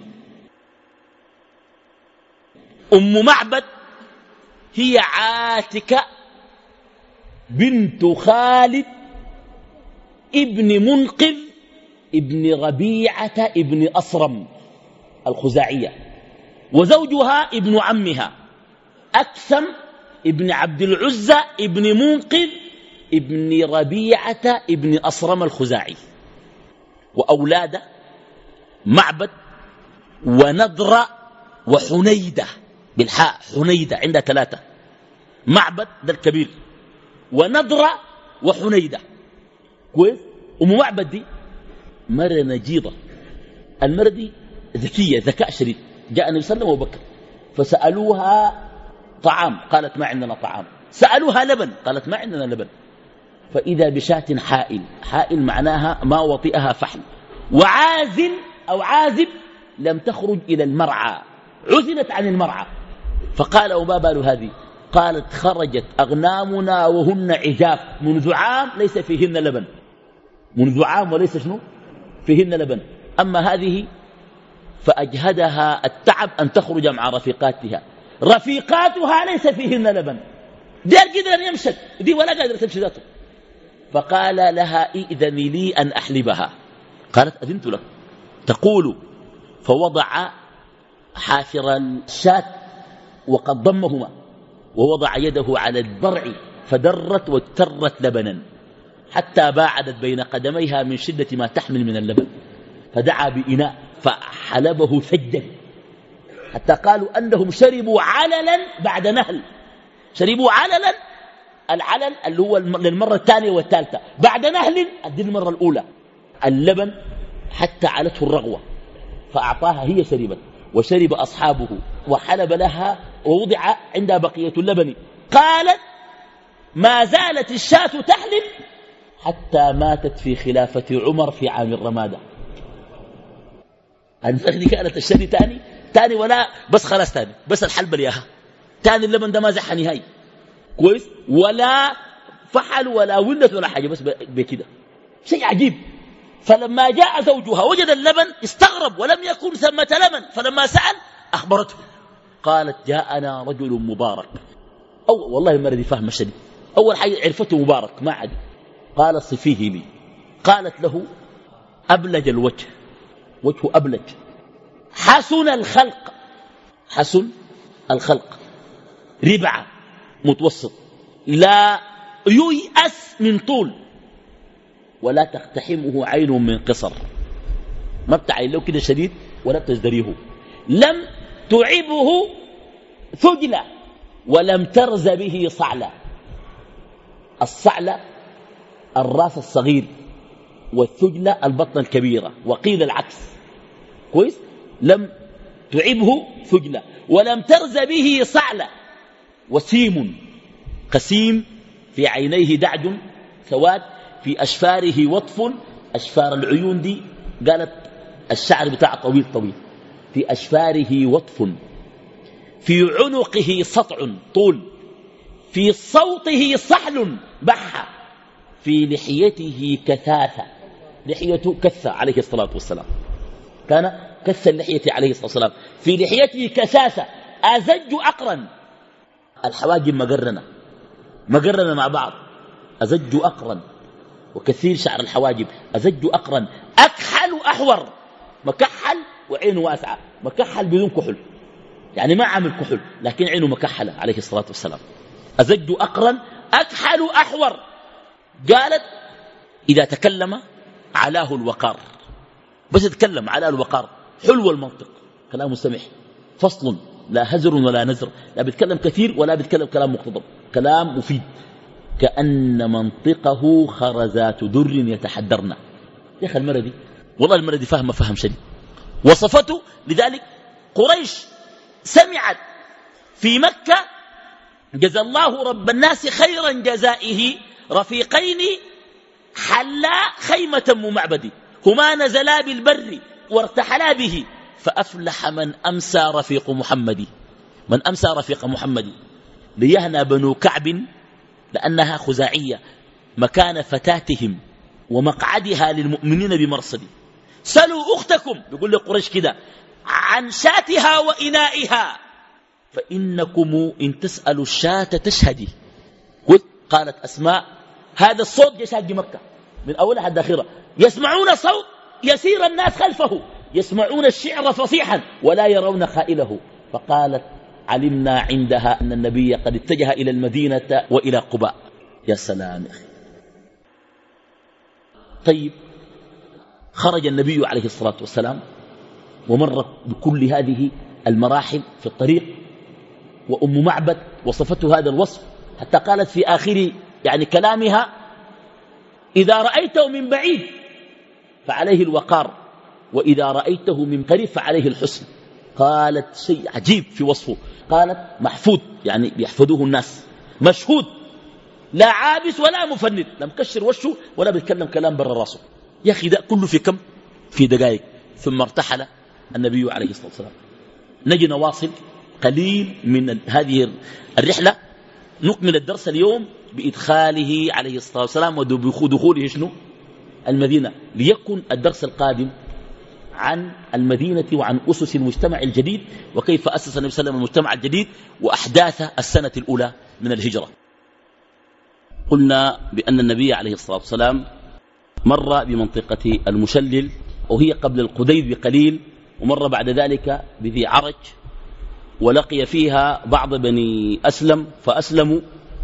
أم معبد هي عاتكة بنت خالد ابن منقذ ابن ربيعة ابن أصرم الخزاعية، وزوجها ابن عمها أكثم ابن عبد العزة ابن منقذ ابن ربيعة ابن أصرم الخزاعي. وأولاد معبد ونضر وحنيدة بالحاء، حنيدة عندها ثلاثة. معبد ده الكبير، ونضر وحنيدة. كويس. أم معبد دي مرة نجيضة. المرة دي ذكية ذكاء شديد. جاء النبي صلى الله عليه وسلم وبكر فسألوها طعام، قالت: ما عندنا طعام. سألوها لبن، قالت: ما عندنا لبن. فإذا بشاة حائل، حائل معناها ما وطئها فحل، وعازل أو عازب لم تخرج إلى المرعى، عزلت عن المرعى. فقال: وما بال هذه؟ قالت: خرجت أغنامنا وهن عجاف منذ عام ليس فيهن لبن، منذ عام وليس شنو فيهن لبن. أما هذه فأجهدها التعب أن تخرج مع رفيقاتها، رفيقاتها ليس فيهن لبن، دي قدر أن يمشت، دي ولا قادرة تمشي ذاته. فقال لها: ائذني لي أن أحلبها. قالت: أذنت لك. تقول: فوضع حافر الشاة وقد ضمهما، ووضع يده على الضرع فدرت واكترت لبنا حتى باعدت بين قدميها من شدة ما تحمل من اللبن، فدعا بإناء فحلبه ثجا حتى قالوا أنهم شربوا عللا بعد نهل. شربوا عللا، العلل اللي هو للمرة الثانية والثالثة، بعد نهل دي المرة الأولى اللبن حتى علته الرغوة، فأعطاها هي شربت، وشرب أصحابه وحلب لها ووضع عندها بقية اللبن. قالت: ما زالت الشاة تحلب حتى ماتت في خلافة عمر في عام الرمادة. هذه كانت الشري تاني تاني ولا بس خلاص تاني بس الحلب ليها تاني اللبن ده ما زح نهائي. كويس. ولا فحل ولا ولدت ولا حاجة، بس بكده شيء عجيب. فلما جاء زوجها وجد اللبن استغرب ولم يكن ثمة لبن، فلما سأل أخبرته قالت: جاءنا رجل مبارك. أو والله المرة دي فهم شديد. أول حاجة عرفته مبارك ما عاد. قال: صفيه لي. قالت له: أبلج الوجه، وجهه أبلج، حسن الخلق، حسن الخلق، ربعة متوسط، لا ييأس من طول، ولا تقتحمه عين من قصر، ما بتعين له كده شديد ولا بتزدريه. لم تعبه ثجلة ولم ترز به صعلة. الصعلة الراس الصغير، والثجلة البطن الكبيرة، وقيل العكس. كويس. لم تعبه ثجلة ولم ترز به صعلة وسيم قسيم في عينيه دعج سواد في أشفاره وطف. أشفار العيون دي قالت الشعر بتاع طويل طويل. في أشفاره وطف في عنقه سطع طول في صوته صحل بحة في لحيته كثاثة. لحيته كثة عليه الصلاة والسلام كان كث اللحية عليه الصلاة والسلام. في لحيته كثاثة أزج أقرن. الحواجب مقرنة مقرنة مع بعض. أزج أقرن وكثير شعر الحواجب. أزج أقرن أكحل أحور. مكحل وعينه واسعة. مكحل بدون كحل يعني ما عامل كحل لكن عينه مكحلة عليه الصلاة والسلام. أزج أقرن أكحل أحور. قالت إذا تكلم علاه الوقار. بس يتكلم على الوقار حلو المنطق كلام سمح فصل لا هزر ولا نزر. لا بيتكلم كثير ولا بيتكلم كلام مقتضب كلام مفيد. كأن منطقه خرزات در يتحدرن. يا أخي المرة دي والله المرة دي فهم فهم شديد. وصفته لذلك قريش سمعت في مكة جزى الله رب الناس خيرا جزائه رفيقين حلا خيمة ممعبد هما نزلا بالبر وارتحلا به فأفلح من أمسى رفيق محمد. من أمسى رفيق محمد ليهنى بنو كعب لأنها خزاعية مكان فتاتهم ومقعدها للمؤمنين بمرصد. سلوا أختكم بيقول لقريش كده عن شاتها وإنائها فإنكم إن تسألوا الشاة تشهدي. قلت قالت أسماء هذا الصوت جشاج مكة من أولها حد آخرها. يسمعون صوت يسير الناس خلفه يسمعون الشعر فصيحا ولا يرون خائله. فقالت علمنا عندها أن النبي قد اتجه إلى المدينة وإلى قباء. يا سلام يا أخي. طيب خرج النبي عليه الصلاة والسلام ومر بكل هذه المراحل في الطريق. وأم معبد وصفته هذا الوصف حتى قالت في آخر يعني كلامها إذا رأيته من بعيد فعليه الوقار وإذا رأيته من قريب فعليه الحسن. قالت شيء عجيب في وصفه. قالت محفوظ يعني يحفظوه الناس مشهود لا عابس ولا مفند لا مكشر وشه ولا بيتكلم كلام برا راسه. يا أخي ده كله في كم في دقائق. ثم ارتحل النبي عليه الصلاة والسلام. نجي نواصل قليل من هذه الرحلة. نكمل الدرس اليوم بإدخاله عليه الصلاة والسلام ودخوله شنو المدينة ليكن الدرس القادم عن المدينة وعن أسس المجتمع الجديد وكيف أسس النبي صلى الله عليه وسلم المجتمع الجديد وأحداث السنة الأولى من الهجرة. قلنا بأن النبي عليه الصلاة والسلام مر بمنطقة المشلل وهي قبل القديد بقليل ومر بعد ذلك بذي عرج ولقي فيها بعض بني أسلم فأسلموا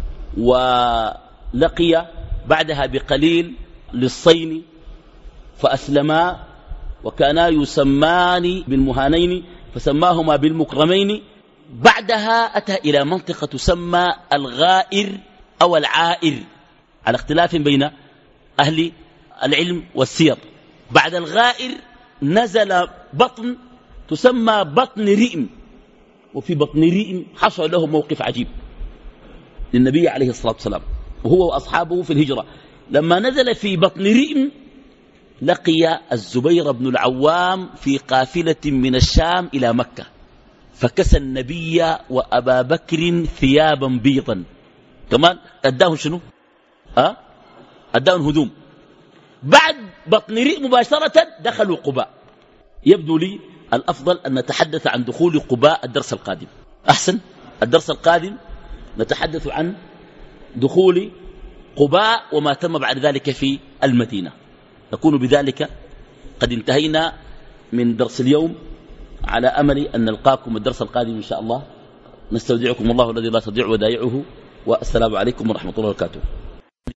ولقي بعدها بقليل للصين فأسلما وكانا يسمان بالمهانين فسماهما بالمكرمين. بعدها أتى إلى منطقة تسمى الغائر أو العائر على اختلاف بين أهل العلم والسير. بعد الغائر نزل بطن تسمى بطن رئم. وفي بطن رئم حصل له موقف عجيب للنبي عليه الصلاة والسلام وهو وأصحابه في الهجرة. لما نزل في بطن رئم لقي الزبير بن العوام في قافلة من الشام إلى مكة فكسى النبي وأبا بكر ثيابا بيضا كمان أداهم شنو أه؟ أداهم هدوم. بعد بطن رئم مباشرة دخلوا قباء. يبدو لي الأفضل أن نتحدث عن دخول قباء الدرس القادم. أحسن الدرس القادم نتحدث عن دخول قباء وما تم بعد ذلك في المدينة. نكون بذلك قد انتهينا من درس اليوم على أمل أن نلقاكم الدرس القادم إن شاء الله. نستودعكم الله الذي لا تضيع ودائعه والسلام عليكم ورحمة الله وبركاته.